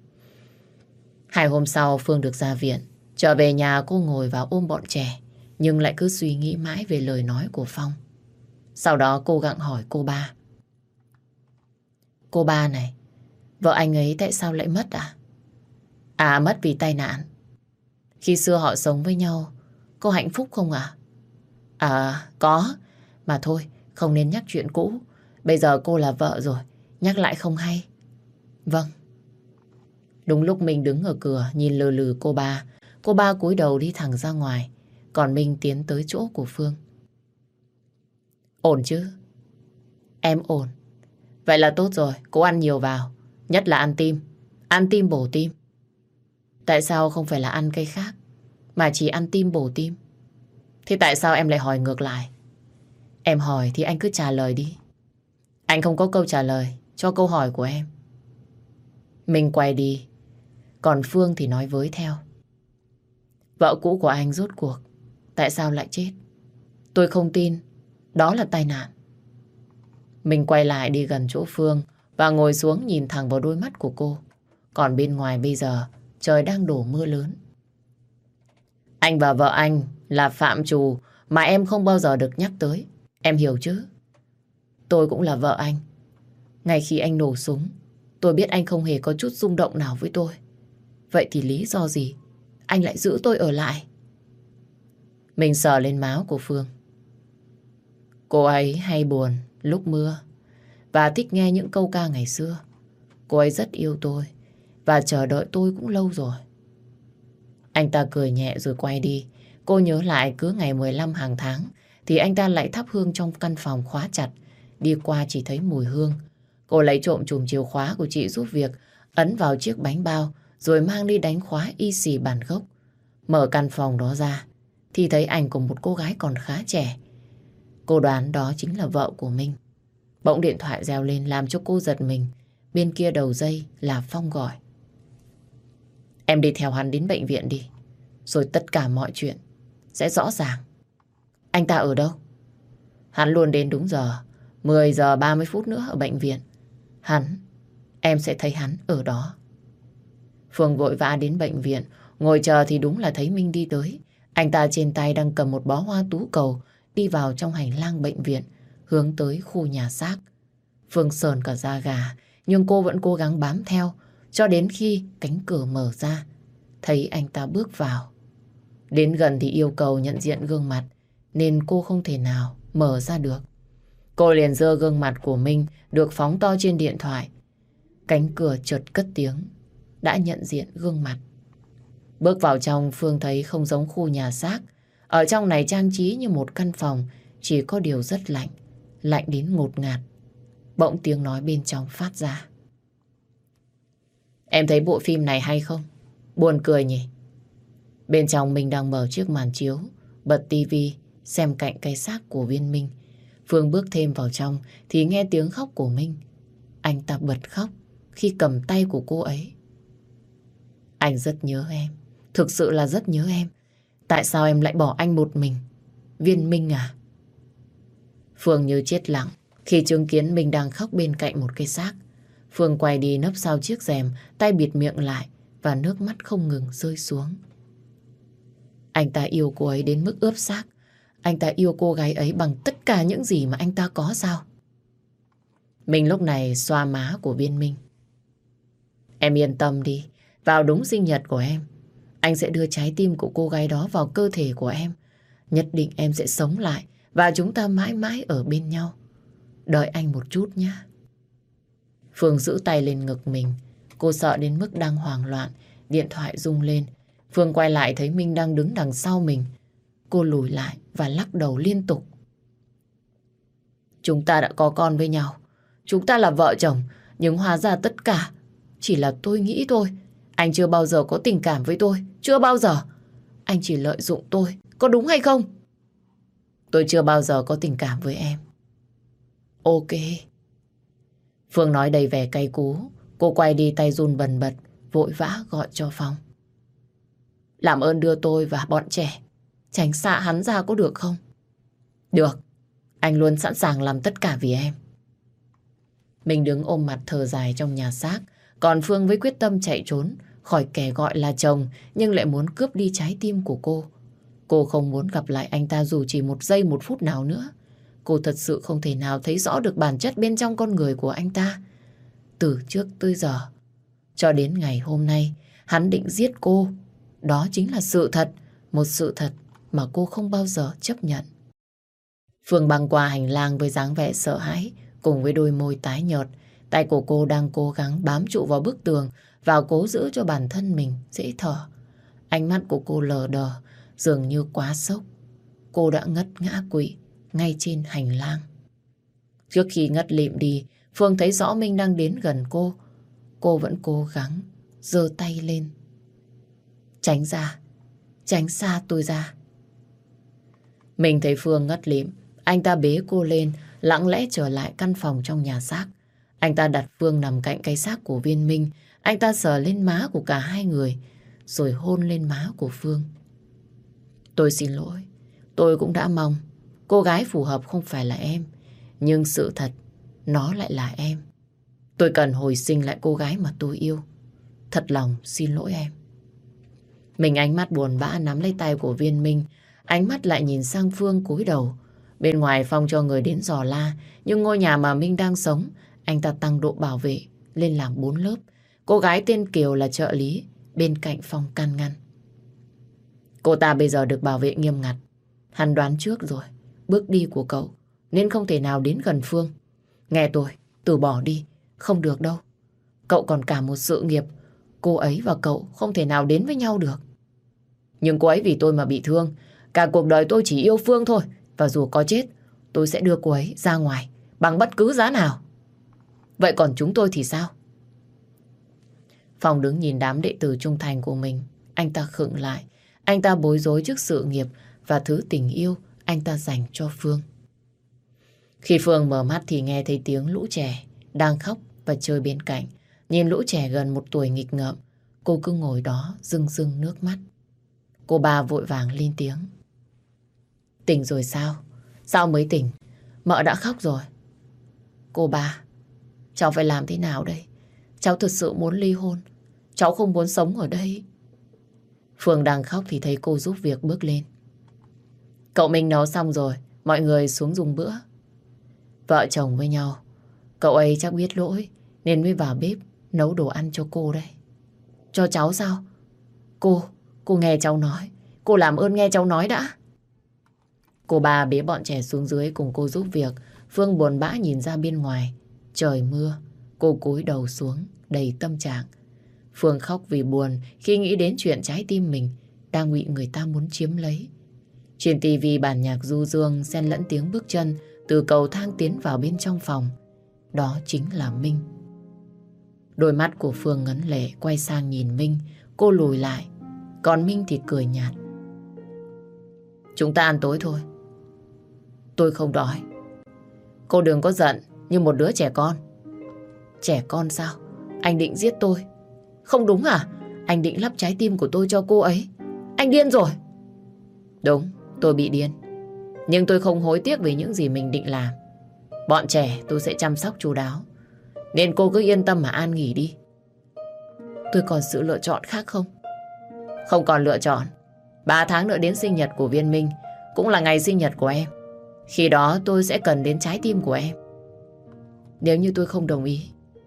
2 hôm sau Phương được ra viện. Trở về nhà cô ngồi vào ôm bọn trẻ, nhưng lại cứ suy nghĩ mãi về lời nói của Phong. Sau đó cô gặng hỏi cô ba. Cô ba này, vợ anh ấy tại sao lại mất à? À, mất vì tai nạn. Khi xưa họ sống với nhau, cô hạnh phúc không ạ? À, có. Mà thôi, không nên nhắc chuyện cũ. Bây giờ cô là vợ rồi, nhắc lại không hay. Vâng. Đúng lúc mình đứng ở cửa nhìn lừ lừ cô ba cúi đầu đi thẳng ra ngoài, còn Minh tiến tới chỗ của Phương. Ổn chứ? Em ổn. Vậy là tốt rồi, cô ăn nhiều vào, nhất là ăn tim bổ tim. Tại sao không phải là ăn cây khác, mà chỉ ăn tim bổ tim? Thế tại sao em lại hỏi ngược lại? Em hỏi thì anh cứ trả lời đi. Anh không có câu trả lời cho câu hỏi của em. Mình quay đi, còn Phương thì nói với theo. Vợ cũ của anh rốt cuộc tại sao lại chết? Tôi không tin đó là tai nạn. Mình quay lại đi gần chỗ Phương và ngồi xuống nhìn thẳng vào đôi mắt của cô. Còn bên ngoài bây giờ trời đang đổ mưa lớn. Anh và vợ anh là phạm trù mà em không bao giờ được nhắc tới. Em hiểu chứ? Tôi cũng là vợ anh. Ngay khi anh nổ súng, tôi biết anh không hề có chút rung động nào với tôi. Vậy thì lý do gì anh lại giữ tôi ở lại? Mình sờ lên má của Phương. Cô ấy hay buồn lúc mưa và thích nghe những câu ca ngày xưa. Cô ấy rất yêu tôi và chờ đợi tôi cũng lâu rồi. Anh ta cười nhẹ rồi quay đi. Cô nhớ lại cứ ngày 15 hàng tháng thì anh ta lại thắp hương trong căn phòng khóa chặt. Đi qua chỉ thấy mùi hương. Cô lấy trộm chùm chìa khóa của chị giúp việc, ấn vào chiếc bánh bao rồi mang đi đánh khóa y xì bản gốc. Mở căn phòng đó ra thì thấy ảnh của một cô gái còn khá trẻ. Cô đoán đó chính là vợ của Minh. Bỗng điện thoại reo lên làm cho cô giật mình. Bên kia đầu dây là Phong gọi. Em đi theo hắn đến bệnh viện đi, rồi tất cả mọi chuyện sẽ rõ ràng. Anh ta ở đâu? Hắn luôn đến đúng giờ, 10 giờ 30 phút nữa ở bệnh viện. Em sẽ thấy hắn ở đó. Phương vội vã đến bệnh viện, ngồi chờ thì đúng là thấy Minh đi tới. Anh ta trên tay đang cầm một bó hoa tú cầu, đi vào trong hành lang bệnh viện, hướng tới khu nhà xác. Phương sờn cả da gà, nhưng cô vẫn cố gắng bám theo, cho đến khi cánh cửa mở ra, thấy anh ta bước vào. Đến gần thì yêu cầu nhận diện gương mặt, nên cô không thể nào mở ra được. Cô liền giơ gương mặt của Minh được phóng to trên điện thoại. Cánh cửa chợt cất tiếng, đã nhận diện gương mặt. Bước vào trong, Phương thấy không giống khu nhà xác. Ở trong này trang trí như một căn phòng, chỉ có điều rất lạnh, lạnh đến ngột ngạt. Bỗng tiếng nói bên trong phát ra. Em thấy bộ phim này hay không? Buồn cười nhỉ? Bên trong mình đang mở chiếc màn chiếu, bật tivi xem cạnh cái xác của Viên Minh. Phương bước thêm vào trong thì nghe tiếng khóc của Minh. Anh ta bật khóc khi cầm tay của cô ấy. Anh rất nhớ em, thực sự là rất nhớ em. Tại sao em lại bỏ anh một mình? Viên Minh à? Phương như chết lặng khi chứng kiến mình đang khóc bên cạnh một cái xác. Phương quay đi nấp sau chiếc rèm, tay bịt miệng lại và nước mắt không ngừng rơi xuống. Anh ta yêu cô ấy đến mức ướp xác. Anh ta yêu cô gái ấy bằng tất cả những gì mà anh ta có sao? Mình lúc này xoa má của Viên Minh. Em yên tâm đi, vào đúng sinh nhật của em, anh sẽ đưa trái tim của cô gái đó vào cơ thể của em. Nhất định em sẽ sống lại và chúng ta mãi mãi ở bên nhau. Đợi anh một chút nhé. Phương giữ tay lên ngực mình. Cô sợ đến mức đang hoảng loạn. Điện thoại rung lên. Phương quay lại thấy Minh đang đứng đằng sau mình. Cô lùi lại và lắc đầu liên tục. Chúng ta đã có con với nhau. Chúng ta là vợ chồng. Nhưng hóa ra tất cả chỉ là tôi nghĩ thôi. Anh chưa bao giờ có tình cảm với tôi. Chưa bao giờ. Anh chỉ lợi dụng tôi. Có đúng hay không? Tôi chưa bao giờ có tình cảm với em. Ok. Phương nói đầy vẻ cay cú. Cô quay đi tay run bần bật, vội vã gọi cho Phong. Làm ơn đưa tôi và bọn trẻ tránh xa hắn ra có được không? Được. Anh luôn sẵn sàng làm tất cả vì em. Mình đứng ôm mặt thở dài trong nhà xác. Còn Phương với quyết tâm chạy trốn khỏi kẻ gọi là chồng, nhưng lại muốn cướp đi trái tim của cô. Cô không muốn gặp lại anh ta dù chỉ một giây một phút nào nữa. Cô thật sự không thể nào thấy rõ được bản chất bên trong con người của anh ta. Từ trước tới giờ, cho đến ngày hôm nay, hắn định giết cô. Đó chính là sự thật, một sự thật mà cô không bao giờ chấp nhận. Phương băng qua hành lang với dáng vẻ sợ hãi, cùng với đôi môi tái nhợt. Tay của cô đang cố gắng bám trụ vào bức tường và cố giữ cho bản thân mình dễ thở. Ánh mắt của cô lờ đờ, dường như quá sốc. Cô đã ngất ngã quỵ ngay trên hành lang. Trước khi ngất lịm đi, Phương thấy rõ Minh đang đến gần cô. Cô vẫn cố gắng giơ tay lên. Tránh ra, tránh xa tôi ra. Mình thấy Phương ngất lịm, anh ta bế cô lên, lặng lẽ trở lại căn phòng trong nhà xác. Anh ta đặt Phương nằm cạnh cái xác của Viên Minh. Anh ta sờ lên má của cả hai người, rồi hôn lên má của Phương. Tôi xin lỗi, tôi cũng đã mong cô gái phù hợp không phải là em, nhưng sự thật, nó lại là em. Tôi cần hồi sinh lại cô gái mà tôi yêu. Thật lòng xin lỗi em. Mình ánh mắt buồn bã nắm lấy tay của Viên Minh. Ánh mắt lại nhìn sang Phương cúi đầu. Bên ngoài Phong cho người đến dò la. Nhưng ngôi nhà mà Minh đang sống, anh ta tăng độ bảo vệ lên làm 4 lớp. Cô gái tên Kiều là trợ lý bên cạnh Phong can ngăn. Cô ta bây giờ được bảo vệ nghiêm ngặt. Hắn đoán trước rồi bước đi của cậu nên không thể nào đến gần Phương. Nghe tôi, từ bỏ đi, không được đâu. Cậu còn cả một sự nghiệp, cô ấy và cậu không thể nào đến với nhau được. Nhưng cô ấy vì tôi mà bị thương. Cả cuộc đời tôi chỉ yêu Phương thôi. Và dù có chết, tôi sẽ đưa cô ấy ra ngoài bằng bất cứ giá nào. Vậy còn chúng tôi thì sao? Phong đứng nhìn đám đệ tử trung thành của mình. Anh ta khựng lại. Anh ta bối rối trước sự nghiệp và thứ tình yêu anh ta dành cho Phương. Khi Phương mở mắt thì nghe thấy tiếng lũ trẻ đang khóc và chơi bên cạnh. Nhìn lũ trẻ gần 1 tuổi nghịch ngợm, cô cứ ngồi đó rưng rưng nước mắt. Cô ba vội vàng lên tiếng. Tỉnh rồi sao? Sao mới tỉnh? Mợ đã khóc rồi. Cô ba, cháu phải làm thế nào đây? Cháu thật sự muốn ly hôn. Cháu không muốn sống ở đây. Phương đang khóc thì thấy cô giúp việc bước lên. Cậu Minh nấu xong rồi, mọi người xuống dùng bữa. Vợ chồng với nhau, cậu ấy chắc biết lỗi nên mới vào bếp nấu đồ ăn cho cô đây. Cho cháu sao? Cô nghe cháu nói. Cô làm ơn nghe cháu nói đã. Cô ba bế bọn trẻ xuống dưới cùng cô giúp việc. Phương buồn bã nhìn ra bên ngoài. Trời mưa, cô cúi đầu xuống đầy tâm trạng. Phương khóc vì buồn khi nghĩ đến chuyện trái tim mình đang bị người ta muốn chiếm lấy. Trên tivi bản nhạc du dương xen lẫn tiếng bước chân từ cầu thang tiến vào bên trong phòng. Đó chính là Minh. Đôi mắt của Phương ngấn lệ quay sang nhìn Minh. Cô lùi lại. Còn Minh thì cười nhạt. Chúng ta ăn tối thôi. Tôi không đói. Cô đừng có giận như một đứa trẻ con. Trẻ con sao? Anh định giết tôi? Không đúng à? Anh định lắp trái tim của tôi cho cô ấy. Anh điên rồi. Đúng, tôi bị điên. Nhưng tôi không hối tiếc về những gì mình định làm. Bọn trẻ tôi sẽ chăm sóc chu đáo. Nên cô cứ yên tâm mà an nghỉ đi. Tôi còn sự lựa chọn khác không? Không còn lựa chọn. 3 tháng nữa đến sinh nhật của Viên Minh, cũng là ngày sinh nhật của em. Khi đó tôi sẽ cần đến trái tim của em. Nếu như tôi không đồng ý,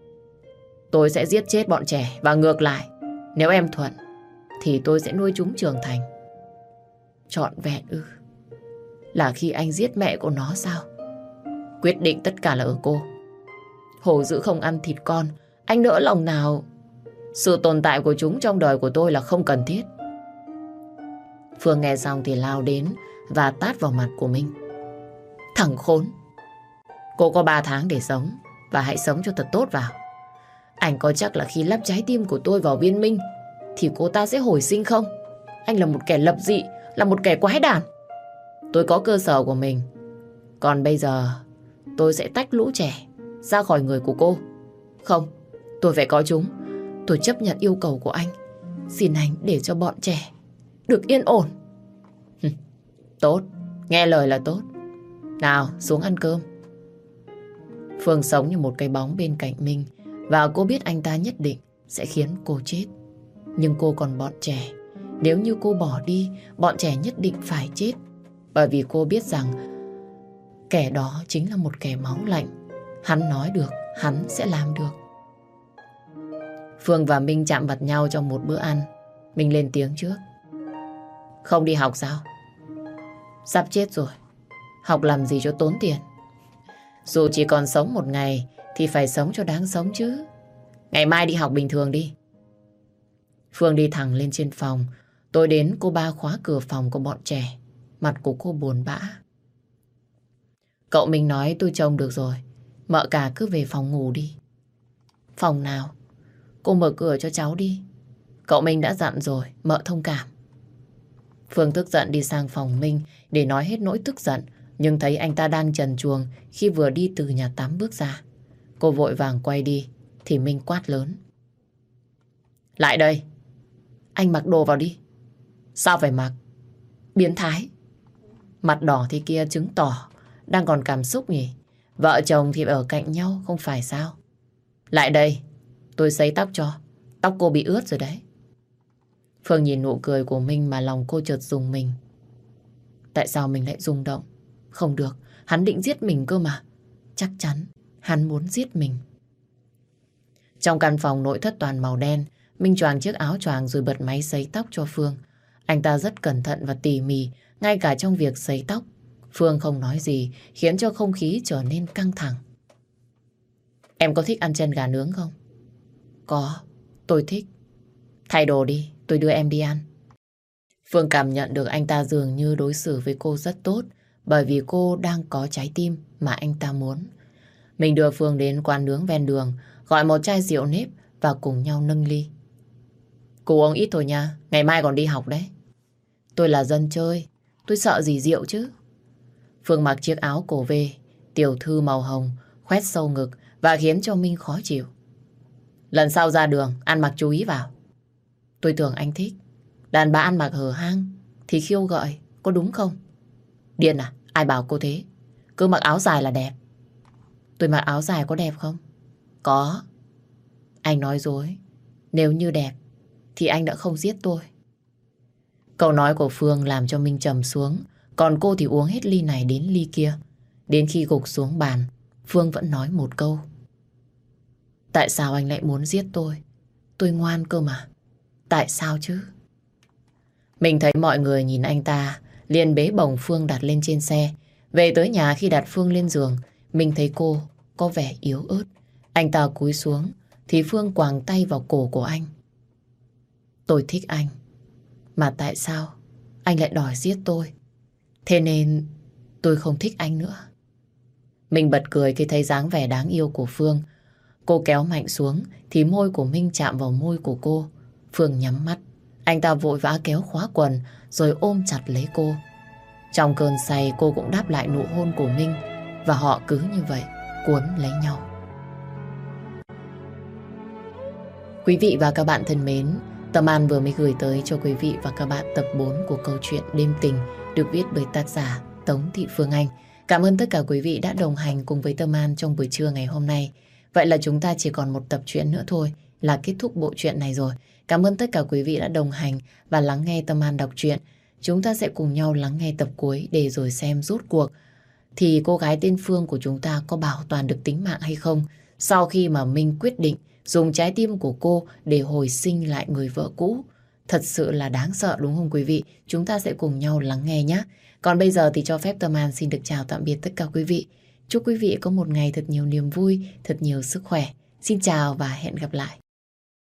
tôi sẽ giết chết bọn trẻ. Và ngược lại, nếu em thuận thì tôi sẽ nuôi chúng trưởng thành. Trọn vẹn ư? Là khi anh giết mẹ của nó sao? Quyết định tất cả là ở cô. Hổ dữ không ăn thịt con, anh nỡ lòng nào. Sự tồn tại của chúng trong đời của tôi là không cần thiết. Phương nghe xong thì lao đến và tát vào mặt của Minh. Thằng khốn. Cô có 3 tháng để sống, và hãy sống cho thật tốt vào. Anh có chắc là khi lắp trái tim của tôi vào Viên Minh thì cô ta sẽ hồi sinh không? Anh là một kẻ lập dị, là một kẻ quái đản. Tôi có cơ sở của mình. Còn bây giờ tôi sẽ tách lũ trẻ ra khỏi người của cô. Không, tôi phải có chúng. Tôi chấp nhận yêu cầu của anh. Xin anh để cho bọn trẻ được yên ổn. Tốt, nghe lời là tốt. Nào, xuống ăn cơm. Phương sống như một cái bóng bên cạnh Minh, và cô biết anh ta nhất định sẽ khiến cô chết. Nhưng cô còn bọn trẻ. Nếu như cô bỏ đi, bọn trẻ nhất định phải chết. Bởi vì cô biết rằng kẻ đó chính là một kẻ máu lạnh. Hắn nói được, hắn sẽ làm được. Phương và Minh chạm mặt nhau trong một bữa ăn. Minh lên tiếng trước. Không đi học sao? Sắp chết rồi. Học làm gì cho tốn tiền? Dù chỉ còn sống một ngày thì phải sống cho đáng sống chứ. Ngày mai đi học bình thường đi. Phương đi thẳng lên trên phòng. Tôi đến cô ba khóa cửa phòng của bọn trẻ. Mặt của cô buồn bã. Cậu mình nói tôi trông được rồi. Mợ cả cứ về phòng ngủ đi. Phòng nào? Cô mở cửa cho cháu đi. Cậu Minh đã dặn rồi, mợ thông cảm. Phương tức giận đi sang phòng Minh để nói hết nỗi tức giận, nhưng thấy anh ta đang trần truồng khi vừa đi từ nhà tắm bước ra. Cô vội vàng quay đi thì Minh quát lớn. Lại đây. Anh mặc đồ vào đi. Sao phải mặc? Biến thái. Mặt đỏ thế kia chứng tỏ đang còn cảm xúc nhỉ. Vợ chồng thì ở cạnh nhau không phải sao? Lại đây, tôi sấy tóc cho. Tóc cô bị ướt rồi đấy. Phương nhìn nụ cười của Minh mà lòng cô chợt rùng mình. Tại sao mình lại rung động? Không được, hắn định giết mình cơ mà. Chắc chắn hắn muốn giết mình. Trong căn phòng nội thất toàn màu đen, Minh choàng chiếc áo choàng rồi bật máy sấy tóc cho Phương. Anh ta rất cẩn thận và tỉ mỉ, ngay cả trong việc sấy tóc. Phương không nói gì, khiến cho không khí trở nên căng thẳng. Em có thích ăn chân gà nướng không? Có, tôi thích. Thay đồ đi, tôi đưa em đi ăn. Phương cảm nhận được anh ta dường như đối xử với cô rất tốt, bởi vì cô đang có trái tim mà anh ta muốn. Mình đưa Phương đến quán nướng ven đường, gọi một chai rượu nếp và cùng nhau nâng ly. Cô uống ít thôi nha, ngày mai còn đi học đấy. Tôi là dân chơi, tôi sợ gì rượu chứ. Phương mặc chiếc áo cổ vê, tiểu thư màu hồng, khoét sâu ngực và khiến cho Minh khó chịu. Lần sau ra đường, ăn mặc chú ý vào. Tôi tưởng anh thích. Đàn bà ăn mặc hở hang thì khiêu gợi, có đúng không? Điên à, ai bảo cô thế? Cứ mặc áo dài là đẹp. Tôi mặc áo dài có đẹp không? Có. Anh nói dối. Nếu như đẹp thì anh đã không giết tôi. Câu nói của Phương làm cho Minh trầm xuống, còn cô thì uống hết ly này đến ly kia. Đến khi gục xuống bàn, Phương vẫn nói một câu. Tại sao anh lại muốn giết tôi? Tôi ngoan cơ mà. Tại sao chứ? Mình thấy mọi người nhìn anh ta, liền bế bổng Phương đặt lên trên xe. Về tới nhà khi đặt Phương lên giường, mình thấy cô có vẻ yếu ớt. Anh ta cúi xuống, thì Phương quàng tay vào cổ của anh. Tôi thích anh. Mà tại sao anh lại đòi giết tôi? Thế nên tôi không thích anh nữa. Mình bật cười khi thấy dáng vẻ đáng yêu của Phương. Cô kéo mạnh xuống thì môi của Minh chạm vào môi của cô. Phương nhắm mắt. Anh ta vội vã kéo khóa quần rồi ôm chặt lấy cô. Trong cơn say cô cũng đáp lại nụ hôn của Minh. Và họ cứ như vậy cuốn lấy nhau. Quý vị và các bạn thân mến, Tâm An vừa mới gửi tới cho quý vị và các bạn tập 4 của câu chuyện Đêm Tình được viết bởi tác giả Tống Thị Phương Anh. Cảm ơn tất cả quý vị đã đồng hành cùng với Tâm An trong buổi trưa ngày hôm nay. Vậy là chúng ta chỉ còn một tập truyện nữa thôi là kết thúc bộ truyện này rồi. Cảm ơn tất cả quý vị đã đồng hành và lắng nghe Tâm An đọc truyện. Chúng ta sẽ cùng nhau lắng nghe tập cuối để rồi xem rốt cuộc thì cô gái tên Phương của chúng ta có bảo toàn được tính mạng hay không sau khi mà Minh quyết định dùng trái tim của cô để hồi sinh lại người vợ cũ. Thật sự là đáng sợ đúng không quý vị? Chúng ta sẽ cùng nhau lắng nghe nhé. Còn bây giờ thì cho phép Tâm An xin được chào tạm biệt tất cả quý vị. Chúc quý vị có một ngày thật nhiều niềm vui, thật nhiều sức khỏe. Xin chào và hẹn gặp lại.